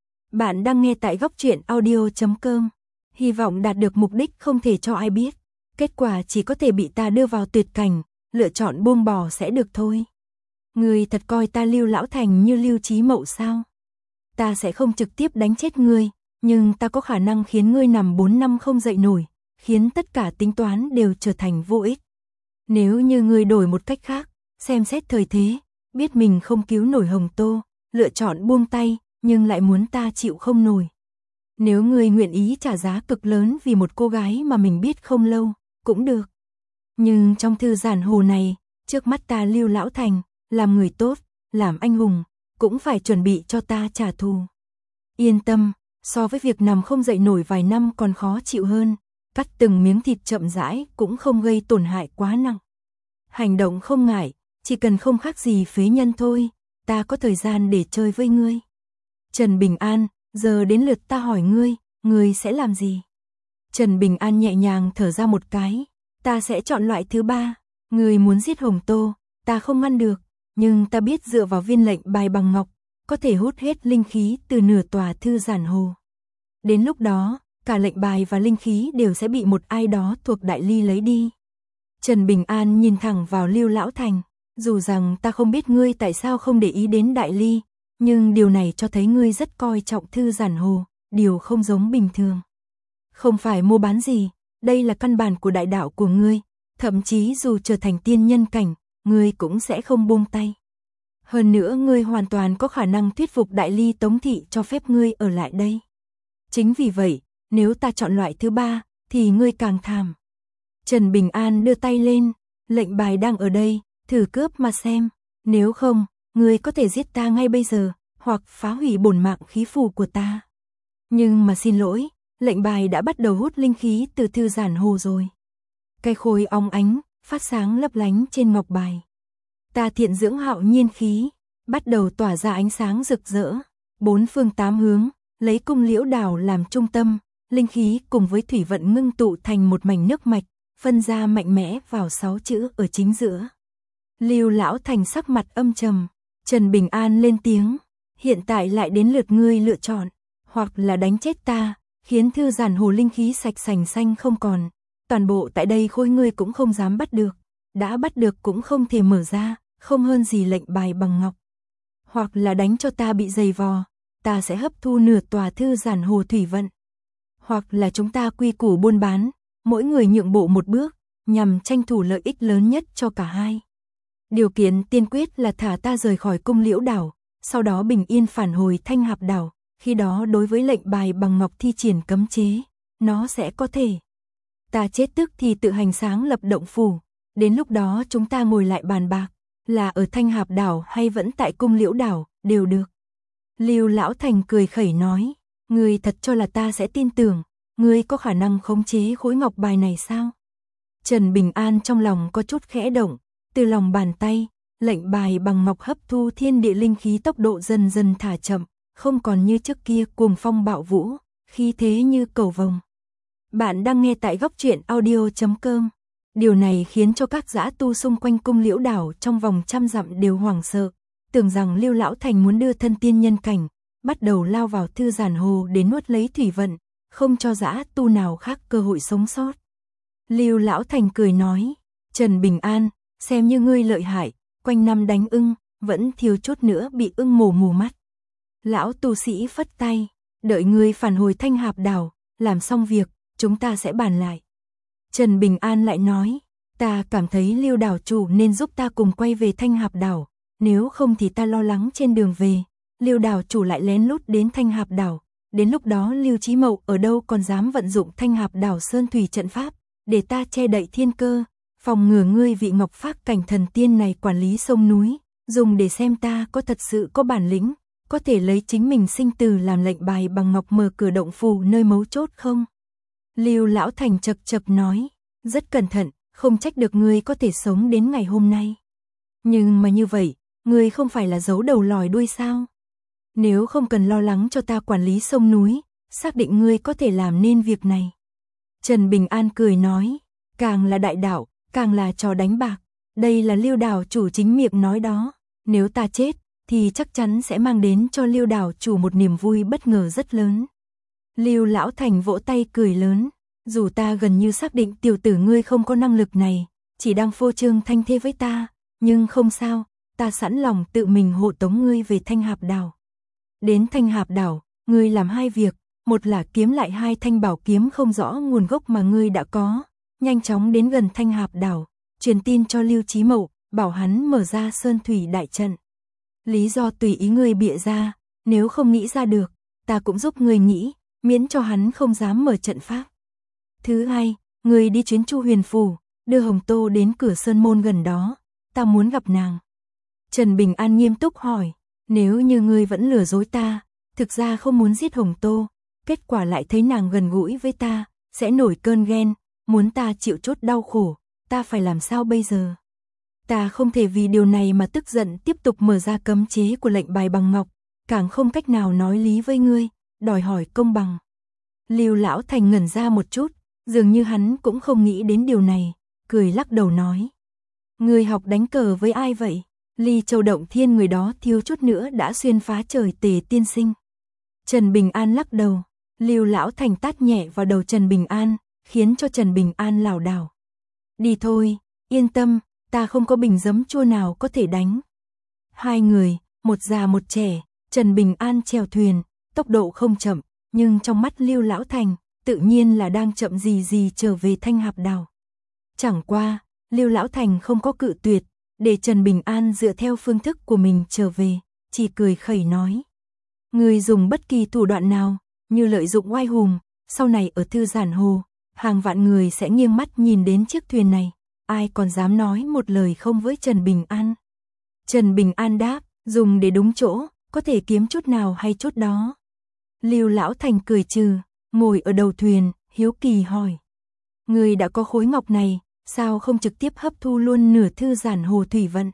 Bạn đang nghe tại góc truyện audio chấm com. Hy vọng đạt được mục đích không thể cho ai biết. Kết quả chỉ có thể bị ta đưa vào tuyệt cảnh, lựa chọn buông bỏ sẽ được thôi. Ngươi thật coi ta Lưu Lão Thành như Lưu Chí Mậu sao? Ta sẽ không trực tiếp đánh chết ngươi, nhưng ta có khả năng khiến ngươi nằm bốn năm không dậy nổi, khiến tất cả tính toán đều trở thành vô ích. Nếu như ngươi đổi một cách khác, xem xét thời thế, biết mình không cứu nổi Hồng Tô, lựa chọn buông tay, nhưng lại muốn ta chịu không nổi. Nếu ngươi nguyện ý trả giá cực lớn vì một cô gái mà mình biết không lâu, cũng được. Nhưng trong Thư Giản Hồ này, trước mắt ta Lưu Lão Thành, làm người tốt, làm anh hùng, cũng phải chuẩn bị cho ta trả thù. Yên tâm, so với việc nằm không dậy nổi vài năm còn khó chịu hơn, cắt từng miếng thịt chậm rãi cũng không gây tổn hại quá nặng. Hành động không ngại, chỉ cần không khác gì phế nhân thôi, ta có thời gian để chơi với ngươi. Trần Bình An, giờ đến lượt ta hỏi ngươi, ngươi sẽ làm gì? Trần Bình An nhẹ nhàng thở ra một cái, ta sẽ chọn loại thứ ba, ngươi muốn giết Hồng Tô, ta không ngăn được, nhưng ta biết dựa vào viên lệnh bài bằng ngọc, có thể hút hết linh khí từ nửa tòa thư giản hồ. Đến lúc đó, cả lệnh bài và linh khí đều sẽ bị một ai đó thuộc Đại Ly lấy đi. Trần Bình An nhìn thẳng vào Lưu Lão Thành, dù rằng ta không biết ngươi tại sao không để ý đến Đại Ly, nhưng điều này cho thấy ngươi rất coi trọng thư giản hồ, điều không giống bình thường. Không phải mua bán gì, đây là căn bản của đại đạo của ngươi, thậm chí dù trở thành tiên nhân cảnh, ngươi cũng sẽ không buông tay. Hơn nữa ngươi hoàn toàn có khả năng thuyết phục Đại Ly Tống Thị cho phép ngươi ở lại đây. Chính vì vậy, nếu ta chọn loại thứ ba, thì ngươi càng thảm. Trần Bình An đưa tay lên, lệnh bài đang ở đây, thử cướp mà xem, nếu không, ngươi có thể giết ta ngay bây giờ, hoặc phá hủy bổn mạng khí phù của ta. Nhưng mà xin lỗi, lệnh bài đã bắt đầu hút linh khí từ thư giản hồ rồi. Cái khối óng ánh, phát sáng lấp lánh trên ngọc bài. Ta thiện dưỡng hạo nhiên khí, bắt đầu tỏa ra ánh sáng rực rỡ, bốn phương tám hướng, lấy cung liễu đảo làm trung tâm, linh khí cùng với thủy vận ngưng tụ thành một mảnh nước mạch, phân ra mạnh mẽ vào sáu chữ ở chính giữa. Lưu Lão Thành sắc mặt âm trầm, Trần Bình An lên tiếng, hiện tại lại đến lượt ngươi lựa chọn, hoặc là đánh chết ta, khiến thư giản hồ linh khí sạch sành xanh không còn, toàn bộ tại đây khối ngươi cũng không dám bắt được, đã bắt được cũng không thể mở ra, không hơn gì lệnh bài bằng ngọc. Hoặc là đánh cho ta bị dày vò, ta sẽ hấp thu nửa tòa thư giản hồ thủy vận. Hoặc là chúng ta quy củ buôn bán, mỗi người nhượng bộ một bước, nhằm tranh thủ lợi ích lớn nhất cho cả hai. Điều kiện tiên quyết là thả ta rời khỏi cung liễu đảo, sau đó bình yên phản hồi Thanh Hạp đảo, khi đó đối với lệnh bài bằng ngọc thi triển cấm chế, nó sẽ có thể. Ta chết tức thì tự hành sáng lập động phủ, đến lúc đó chúng ta ngồi lại bàn bạc, là ở Thanh Hạp đảo hay vẫn tại cung liễu đảo, đều được. Lưu Lão Thành cười khẩy nói, ngươi thật cho là ta sẽ tin tưởng, ngươi có khả năng khống chế khối ngọc bài này sao? Trần Bình An trong lòng có chút khẽ động, từ lòng bàn tay, lệnh bài bằng ngọc hấp thu thiên địa linh khí tốc độ dần dần thả chậm, không còn như trước kia cuồng phong bạo vũ, khí thế như cầu vồng. Bạn đang nghe tại góc truyện audio chấm com. Điều này khiến cho các dã tu xung quanh cung liễu đảo trong vòng trăm dặm đều hoảng sợ, tưởng rằng Lưu Lão Thành muốn đưa thân tiên nhân cảnh, bắt đầu lao vào thư giản hồ để nuốt lấy thủy vận, không cho dã tu nào khác cơ hội sống sót. Lưu Lão Thành cười nói, Trần Bình An, xem như ngươi lợi hại, quanh năm đánh ưng, vẫn thiếu chút nữa bị ưng mổ mù mắt. Lão tu sĩ phất tay, đợi ngươi phản hồi Thanh Hạp đảo, làm xong việc, chúng ta sẽ bàn lại. Trần Bình An lại nói, ta cảm thấy Lưu đảo chủ nên giúp ta cùng quay về Thanh Hạp đảo, nếu không thì ta lo lắng trên đường về, Lưu đảo chủ lại lén lút đến Thanh Hạp đảo, đến lúc đó Lưu Chí Mậu ở đâu còn dám vận dụng Thanh Hạp đảo sơn thủy trận pháp, để ta che đậy thiên cơ, phòng ngừa ngươi vị ngọc phác cảnh thần tiên này quản lý sông núi, dùng để xem ta có thật sự có bản lĩnh, có thể lấy chính mình sinh tử làm lệnh bài bằng ngọc mở cửa động phủ nơi mấu chốt không? Lưu Lão Thành chậc chậc nói, rất cẩn thận, không trách được ngươi có thể sống đến ngày hôm nay. Nhưng mà như vậy, ngươi không phải là giấu đầu lòi đuôi sao? Nếu không cần lo lắng cho ta quản lý sông núi, xác định ngươi có thể làm nên việc này. Trần Bình An cười nói, càng là đại đạo, càng là trò đánh bạc, đây là Lưu đảo chủ chính miệng nói đó, nếu ta chết, thì chắc chắn sẽ mang đến cho Lưu đảo chủ một niềm vui bất ngờ rất lớn. Lưu Lão Thành vỗ tay cười lớn, dù ta gần như xác định tiểu tử ngươi không có năng lực này, chỉ đang phô trương thanh thế với ta, nhưng không sao, ta sẵn lòng tự mình hộ tống ngươi về Thanh Hạp đảo. Đến Thanh Hạp đảo, ngươi làm hai việc, một là kiếm lại hai thanh bảo kiếm không rõ nguồn gốc mà ngươi đã có, nhanh chóng đến gần Thanh Hạp đảo, truyền tin cho Lưu Chí Mậu, bảo hắn mở ra sơn thủy đại trận. Lý do tùy ý ngươi bịa ra, nếu không nghĩ ra được, ta cũng giúp ngươi nghĩ, miễn cho hắn không dám mở trận pháp. Thứ hai, ngươi đi chuyến Chu Huyền phủ, đưa Hồng Tô đến cửa sơn môn gần đó, ta muốn gặp nàng. Trần Bình An nghiêm túc hỏi, nếu như ngươi vẫn lừa dối ta, thực ra không muốn giết Hồng Tô, kết quả lại thấy nàng gần gũi với ta, sẽ nổi cơn ghen, muốn ta chịu chốt đau khổ, ta phải làm sao bây giờ? Ta không thể vì điều này mà tức giận tiếp tục mở ra cấm chế của lệnh bài bằng ngọc, càng không cách nào nói lý với ngươi, đòi hỏi công bằng. Lưu Lão Thành ngẩn ra một chút, dường như hắn cũng không nghĩ đến điều này, cười lắc đầu nói. Ngươi học đánh cờ với ai vậy? Ly Châu Động Thiên người đó thiếu chút nữa đã xuyên phá trời Tề tiên sinh. Trần Bình An lắc đầu, Lưu Lão Thành tát nhẹ vào đầu Trần Bình An, khiến cho Trần Bình An lảo đảo. Đi thôi, yên tâm, ta không có bình giấm chua nào có thể đánh. Hai người, một già một trẻ, Trần Bình An chèo thuyền, tốc độ không chậm, nhưng trong mắt Lưu Lão Thành, tự nhiên là đang chậm gì gì trở về Thanh Hạp Đảo. Chẳng qua, Lưu Lão Thành không có cự tuyệt, để Trần Bình An dựa theo phương thức của mình trở về, chỉ cười khẩy nói. Người dùng bất kỳ thủ đoạn nào, như lợi dụng oai hùng, sau này ở Thư Giản Hồ, hàng vạn người sẽ nghiêng mắt nhìn đến chiếc thuyền này, ai còn dám nói một lời không với Trần Bình An. Trần Bình An đáp, dùng để đúng chỗ, có thể kiếm chút nào hay chút đó. Lưu Lão Thành cười trừ, ngồi ở đầu thuyền, hiếu kỳ hỏi. Người đã có khối ngọc này, sao không trực tiếp hấp thu luôn nửa Thư Giản Hồ thủy vận?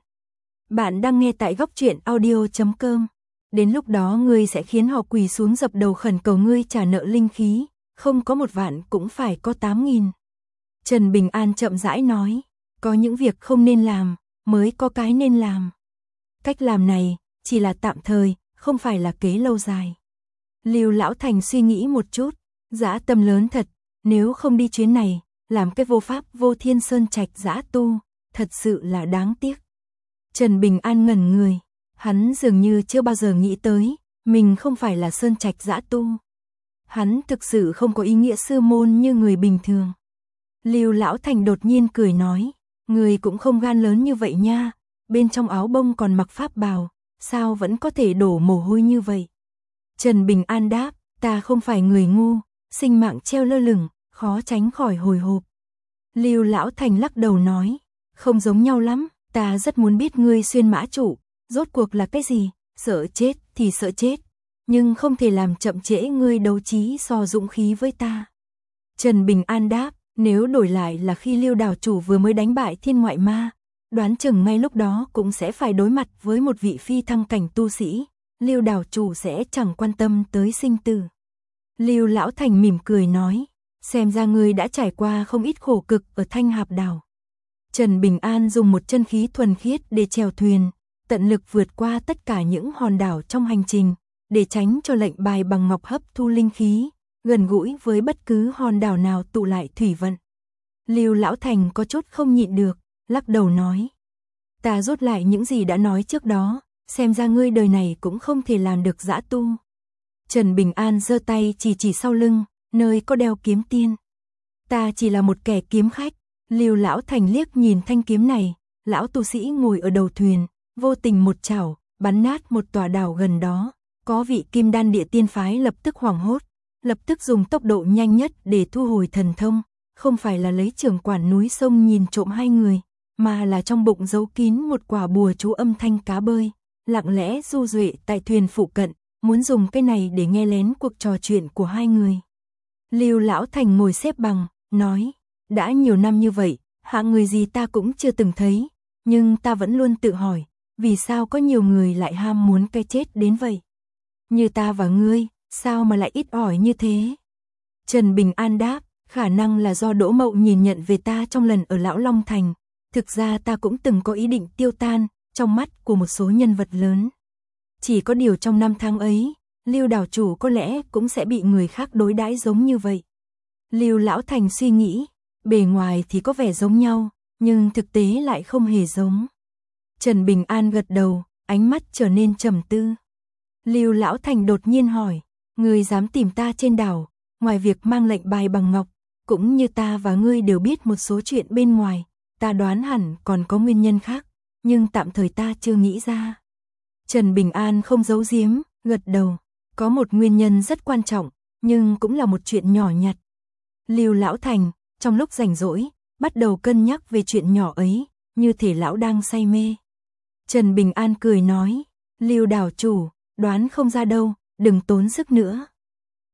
Bạn đang nghe tại góc truyện audio chấm com. Đến lúc đó ngươi sẽ khiến họ quỳ xuống dập đầu khẩn cầu ngươi trả nợ linh khí, không có một vạn cũng phải có tám nghìn. Trần Bình An chậm rãi nói, có những việc không nên làm, mới có cái nên làm. Cách làm này, chỉ là tạm thời, không phải là kế lâu dài. Lưu Lão Thành suy nghĩ một chút, dã tâm lớn thật, nếu không đi chuyến này, làm cái vô pháp vô thiên sơn trạch dã tu, thật sự là đáng tiếc. Trần Bình An ngẩn người, hắn dường như chưa bao giờ nghĩ tới, mình không phải là sơn trạch dã tu. Hắn thực sự không có ý nghĩa sư môn như người bình thường. Lưu Lão Thành đột nhiên cười nói, người cũng không gan lớn như vậy nha, bên trong áo bông còn mặc pháp bào, sao vẫn có thể đổ mồ hôi như vậy? Trần Bình An đáp, ta không phải người ngu, sinh mạng treo lơ lửng, khó tránh khỏi hồi hộp. Lưu Lão Thành lắc đầu nói, không giống nhau lắm, ta rất muốn biết ngươi xuyên mã trụ, rốt cuộc là cái gì, sợ chết thì sợ chết, nhưng không thể làm chậm trễ ngươi đấu trí so dũng khí với ta. Trần Bình An đáp, nếu đổi lại là khi Lưu đảo chủ vừa mới đánh bại thiên ngoại ma, đoán chừng ngay lúc đó cũng sẽ phải đối mặt với một vị phi thăng cảnh tu sĩ, Lưu đảo chủ sẽ chẳng quan tâm tới sinh tử. Lưu Lão Thành mỉm cười nói, xem ra ngươi đã trải qua không ít khổ cực ở Thanh Hạp Đảo. Trần Bình An dùng một chân khí thuần khiết để chèo thuyền, tận lực vượt qua tất cả những hòn đảo trong hành trình, để tránh cho lệnh bài bằng ngọc hấp thu linh khí, gần gũi với bất cứ hòn đảo nào tụ lại thủy vận. Lưu Lão Thành có chút không nhịn được, lắc đầu nói, ta rút lại những gì đã nói trước đó, xem ra ngươi đời này cũng không thể làm được dã tu. Trần Bình An giơ tay chỉ chỉ sau lưng, nơi có đeo kiếm tiên. Ta chỉ là một kẻ kiếm khách. Lưu Lão Thành liếc nhìn thanh kiếm này, lão tu sĩ ngồi ở đầu thuyền, vô tình một chảo, bắn nát một tòa đảo gần đó. Có vị kim đan địa tiên phái lập tức hoảng hốt, lập tức dùng tốc độ nhanh nhất để thu hồi thần thông, không phải là lấy trưởng quản núi sông nhìn trộm hai người, mà là trong bụng giấu kín một quả bùa chú âm thanh cá bơi, lặng lẽ du duệ tại thuyền phụ cận, muốn dùng cái này để nghe lén cuộc trò chuyện của hai người. Lưu Lão Thành ngồi xếp bằng, nói, đã nhiều năm như vậy, hạng người gì ta cũng chưa từng thấy, nhưng ta vẫn luôn tự hỏi, vì sao có nhiều người lại ham muốn cái chết đến vậy? Như ta và ngươi, sao mà lại ít ỏi như thế? Trần Bình An đáp, khả năng là do Đỗ Mậu nhìn nhận về ta trong lần ở Lão Long Thành, thực ra ta cũng từng có ý định tiêu tan, trong mắt của một số nhân vật lớn. Chỉ có điều trong năm tháng ấy, Lưu đảo chủ có lẽ cũng sẽ bị người khác đối đãi giống như vậy. Lưu Lão Thành suy nghĩ, bề ngoài thì có vẻ giống nhau, nhưng thực tế lại không hề giống. Trần Bình An gật đầu, ánh mắt trở nên trầm tư. Lưu Lão Thành đột nhiên hỏi, ngươi dám tìm ta trên đảo, ngoài việc mang lệnh bài bằng ngọc, cũng như ta và ngươi đều biết một số chuyện bên ngoài, ta đoán hẳn còn có nguyên nhân khác, nhưng tạm thời ta chưa nghĩ ra. Trần Bình An không giấu giếm, gật đầu, có một nguyên nhân rất quan trọng, nhưng cũng là một chuyện nhỏ nhặt. Lưu Lão Thành, trong lúc rảnh rỗi, bắt đầu cân nhắc về chuyện nhỏ ấy, như thể lão đang say mê. Trần Bình An cười nói, Lưu đảo chủ, đoán không ra đâu, đừng tốn sức nữa.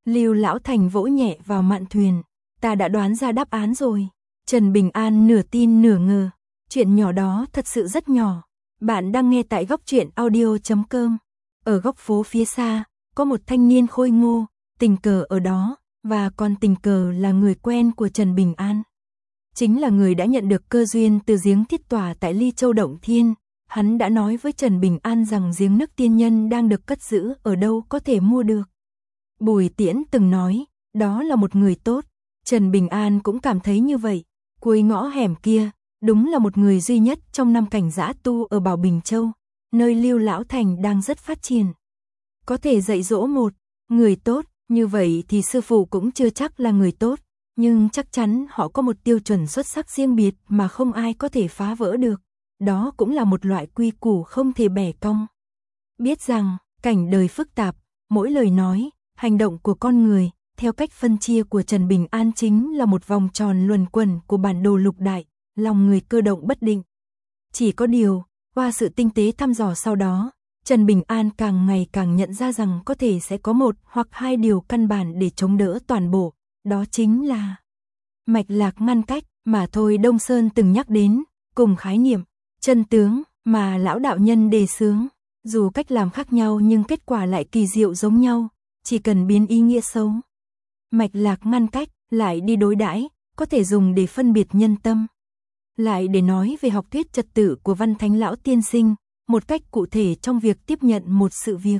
Lưu Lão Thành vỗ nhẹ vào mạn thuyền. Ta đã đoán ra đáp án rồi. Trần Bình An nửa tin nửa ngờ. Chuyện nhỏ đó thật sự rất nhỏ. Bạn đang nghe tại góc truyện audio chấm com. Ở góc phố phía xa, có một thanh niên khôi ngô, tình cờ ở đó, và còn tình cờ là người quen của Trần Bình An. Chính là người đã nhận được cơ duyên từ giếng thiết tỏa tại Ly Châu Động Thiên. Hắn đã nói với Trần Bình An rằng giếng nước tiên nhân đang được cất giữ ở đâu có thể mua được. Bùi Tiễn từng nói, đó là một người tốt. Trần Bình An cũng cảm thấy như vậy. Cuối ngõ hẻm kia, đúng là một người duy nhất trong năm cảnh dã tu ở Bảo Bình Châu, nơi Lưu Lão Thành đang rất phát triển. Có thể dạy dỗ một người tốt, như vậy thì sư phụ cũng chưa chắc là người tốt, nhưng chắc chắn họ có một tiêu chuẩn xuất sắc riêng biệt mà không ai có thể phá vỡ được. Đó cũng là một loại quy củ không thể bẻ cong. Biết rằng, cảnh đời phức tạp, mỗi lời nói, hành động của con người, theo cách phân chia của Trần Bình An chính là một vòng tròn luẩn quẩn của bản đồ lục đại, lòng người cơ động bất định. Chỉ có điều, qua sự tinh tế thăm dò sau đó, Trần Bình An càng ngày càng nhận ra rằng có thể sẽ có một hoặc hai điều căn bản để chống đỡ toàn bộ, đó chính là mạch lạc ngăn cách mà Thôi Đông Sơn từng nhắc đến, cùng khái niệm, chân tướng mà lão đạo nhân đề xướng. Dù cách làm khác nhau nhưng kết quả lại kỳ diệu giống nhau, chỉ cần biến ý nghĩa xấu. Mạch lạc ngăn cách lại đi đối đãi, có thể dùng để phân biệt nhân tâm. Lại để nói về học thuyết trật tự của Văn Thánh Lão Tiên Sinh, một cách cụ thể trong việc tiếp nhận một sự việc.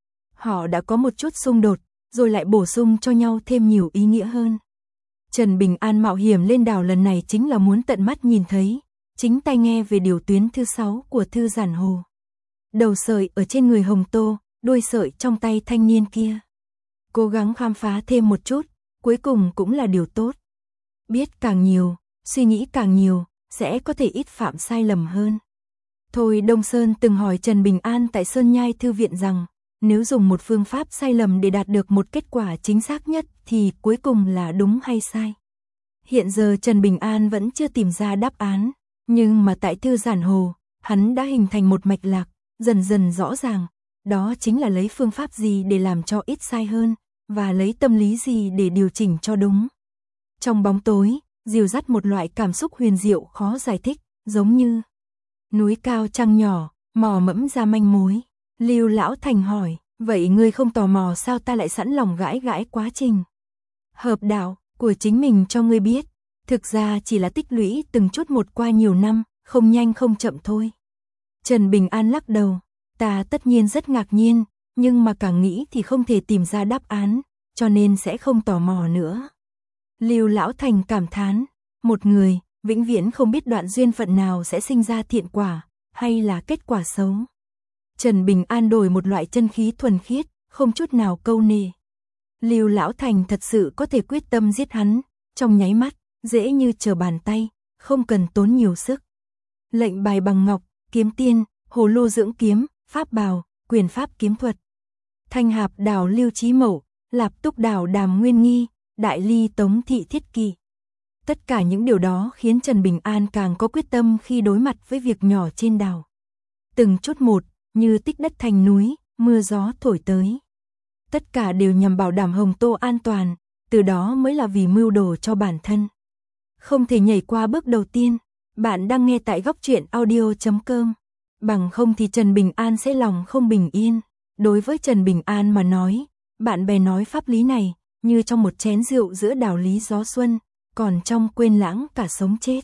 Họ đã có một chút xung đột, rồi lại bổ sung cho nhau thêm nhiều ý nghĩa hơn. Trần Bình An mạo hiểm lên đảo lần này chính là muốn tận mắt nhìn thấy, chính tai nghe về điều tuyến thứ sáu của Thư Giản Hồ. Đầu sợi ở trên người Hồng Tô, đuôi sợi trong tay thanh niên kia. Cố gắng khám phá thêm một chút, cuối cùng cũng là điều tốt. Biết càng nhiều, suy nghĩ càng nhiều, sẽ có thể ít phạm sai lầm hơn. Thôi Đông Sơn từng hỏi Trần Bình An tại Sơn Nhai Thư Viện rằng, nếu dùng một phương pháp sai lầm để đạt được một kết quả chính xác nhất thì cuối cùng là đúng hay sai. Hiện giờ Trần Bình An vẫn chưa tìm ra đáp án, nhưng mà tại Thư Giản Hồ, hắn đã hình thành một mạch lạc, dần dần rõ ràng, đó chính là lấy phương pháp gì để làm cho ít sai hơn, và lấy tâm lý gì để điều chỉnh cho đúng. Trong bóng tối, dìu dắt một loại cảm xúc huyền diệu khó giải thích, giống như núi cao trăng nhỏ, mò mẫm ra manh mối. Lưu Lão Thành hỏi, vậy ngươi không tò mò sao ta lại sẵn lòng gãi gãi quá trình hợp đạo của chính mình cho ngươi biết, thực ra chỉ là tích lũy từng chút một qua nhiều năm, không nhanh không chậm thôi. Trần Bình An lắc đầu, ta tất nhiên rất ngạc nhiên, nhưng mà càng nghĩ thì không thể tìm ra đáp án, cho nên sẽ không tò mò nữa. Lưu Lão Thành cảm thán, một người, vĩnh viễn không biết đoạn duyên phận nào sẽ sinh ra thiện quả, hay là kết quả xấu. Trần Bình An đổi một loại chân khí thuần khiết, không chút nào câu nệ. Lưu Lão Thành thật sự có thể quyết tâm giết hắn, trong nháy mắt, dễ như trở bàn tay, không cần tốn nhiều sức. Lệnh bài bằng ngọc, kiếm tiên, hồ lô dưỡng kiếm, pháp bào, quyền pháp kiếm thuật. Thanh hạp đảo Lưu Chí Mậu, lạp túc đảo Đàm Nguyên Nghi, đại ly Tống Thị Thiết Kỳ. Tất cả những điều đó khiến Trần Bình An càng có quyết tâm khi đối mặt với việc nhỏ trên đảo. Từng chút một, như tích đất thành núi, mưa gió thổi tới. Tất cả đều nhằm bảo đảm Hồng Tô an toàn, từ đó mới là vì mưu đồ cho bản thân. Không thể nhảy qua bước đầu tiên. Bạn đang nghe tại góc truyện audio chấm com. Bằng không thì Trần Bình An sẽ lòng không bình yên. Đối với Trần Bình An mà nói, bạn bè nói pháp lý này, như trong một chén rượu giữa đảo lý gió xuân, còn trong quên lãng cả sống chết.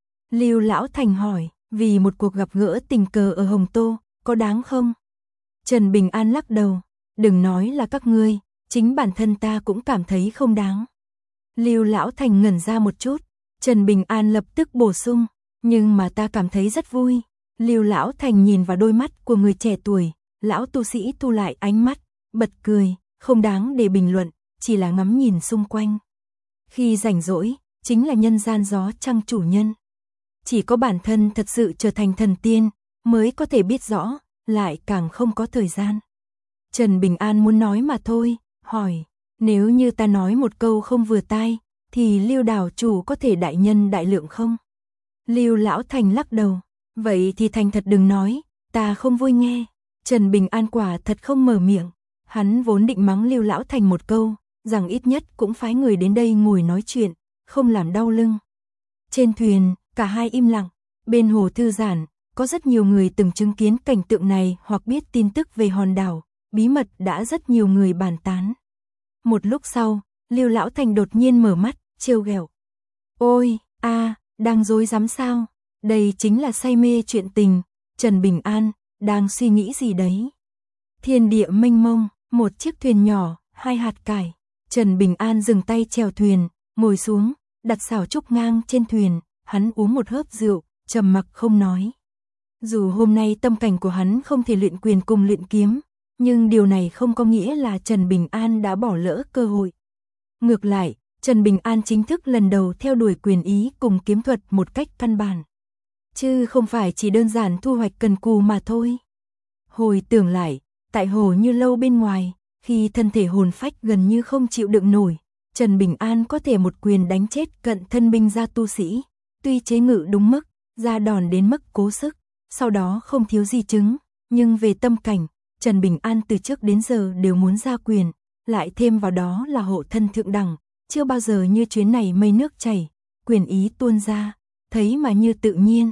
Lưu Lão Thành hỏi, vì một cuộc gặp gỡ tình cờ ở Hồng Tô, có đáng không? Trần Bình An lắc đầu, đừng nói là các ngươi, chính bản thân ta cũng cảm thấy không đáng. Lưu Lão Thành ngẩn ra một chút, Trần Bình An lập tức bổ sung, nhưng mà ta cảm thấy rất vui. Lưu Lão Thành nhìn vào đôi mắt của người trẻ tuổi, lão tu sĩ thu lại ánh mắt, bật cười, không đáng để bình luận, chỉ là ngắm nhìn xung quanh. Khi rảnh rỗi, chính là nhân gian gió trăng chủ nhân. Chỉ có bản thân thật sự trở thành thần tiên, mới có thể biết rõ, lại càng không có thời gian. Trần Bình An muốn nói mà thôi, hỏi, nếu như ta nói một câu không vừa tai, thì Lưu đảo chủ có thể đại nhân đại lượng không? Lưu Lão Thành lắc đầu, vậy thì thành thật đừng nói, ta không vui nghe. Trần Bình An quả thật không mở miệng, hắn vốn định mắng Lưu Lão Thành một câu, rằng ít nhất cũng phái người đến đây ngồi nói chuyện, không làm đau lưng. Trên thuyền, cả hai im lặng, bên hồ thư giãn, có rất nhiều người từng chứng kiến cảnh tượng này hoặc biết tin tức về hòn đảo, bí mật đã rất nhiều người bàn tán. Một lúc sau, Lưu Lão Thành đột nhiên mở mắt, trêu ghẹo. Ôi, a, đang rối rắm sao? Đây chính là say mê chuyện tình, Trần Bình An, đang suy nghĩ gì đấy? Thiên địa mênh mông, một chiếc thuyền nhỏ, hai hạt cải. Trần Bình An dừng tay chèo thuyền, ngồi xuống, đặt xào trúc ngang trên thuyền, hắn uống một hớp rượu, trầm mặc không nói. Dù hôm nay tâm cảnh của hắn không thể luyện quyền cùng luyện kiếm, nhưng điều này không có nghĩa là Trần Bình An đã bỏ lỡ cơ hội. Ngược lại, Trần Bình An chính thức lần đầu theo đuổi quyền ý cùng kiếm thuật một cách căn bản. Chứ không phải chỉ đơn giản thu hoạch cần cù mà thôi. Hồi tưởng lại, tại hồ Như Lâu bên ngoài, khi thân thể hồn phách gần như không chịu đựng nổi, Trần Bình An có thể một quyền đánh chết cận thân binh gia tu sĩ, tuy chế ngự đúng mức, ra đòn đến mức cố sức, sau đó không thiếu di chứng, nhưng về tâm cảnh, Trần Bình An từ trước đến giờ đều muốn ra quyền, lại thêm vào đó là hộ thân thượng đẳng, chưa bao giờ như chuyến này mây nước chảy, quyền ý tuôn ra, thấy mà như tự nhiên.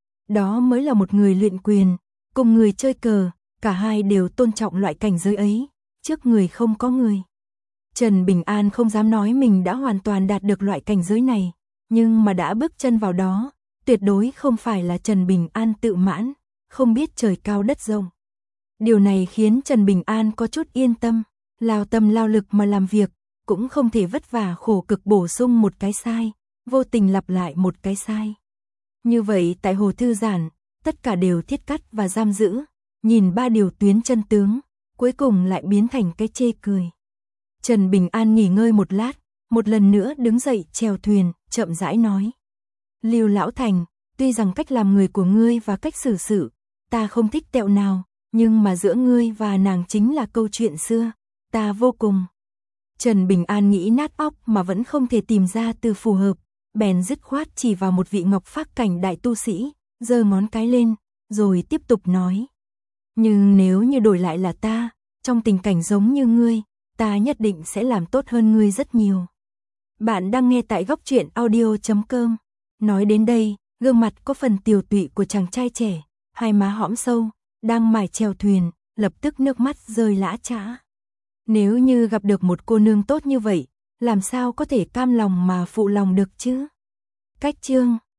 Đó mới là một người luyện quyền, cùng người chơi cờ, cả hai đều tôn trọng loại cảnh giới ấy, trước người không có người. Trần Bình An không dám nói mình đã hoàn toàn đạt được loại cảnh giới này, nhưng mà đã bước chân vào đó, tuyệt đối không phải là Trần Bình An tự mãn, không biết trời cao đất rộng. Điều này khiến Trần Bình An có chút yên tâm, lao tâm lao lực mà làm việc, cũng không thể vất vả khổ cực bổ sung một cái sai, vô tình lặp lại một cái sai. Như vậy tại hồ thư giãn, tất cả đều thiết cắt và giam giữ, nhìn ba điều tuyến chân tướng, cuối cùng lại biến thành cái chê cười. Trần Bình An nghỉ ngơi một lát, một lần nữa đứng dậy chèo thuyền, chậm rãi nói. Lưu Lão Thành, tuy rằng cách làm người của ngươi và cách xử sự, ta không thích tẹo nào, nhưng mà giữa ngươi và nàng chính là câu chuyện xưa, ta vô cùng. Trần Bình An nghĩ nát óc mà vẫn không thể tìm ra từ phù hợp, bèn dứt khoát chỉ vào một vị ngọc phác cảnh đại tu sĩ, giơ ngón cái lên, rồi tiếp tục nói. Nhưng nếu như đổi lại là ta, trong tình cảnh giống như ngươi, ta nhất định sẽ làm tốt hơn ngươi rất nhiều. Bạn đang nghe tại góc truyện audio chấm com. Nói đến đây, gương mặt có phần tiều tụy của chàng trai trẻ, hai má hõm sâu, đang mải chèo thuyền, lập tức nước mắt rơi lã chã. Nếu như gặp được một cô nương tốt như vậy, làm sao có thể cam lòng mà phụ lòng được chứ? Cách chương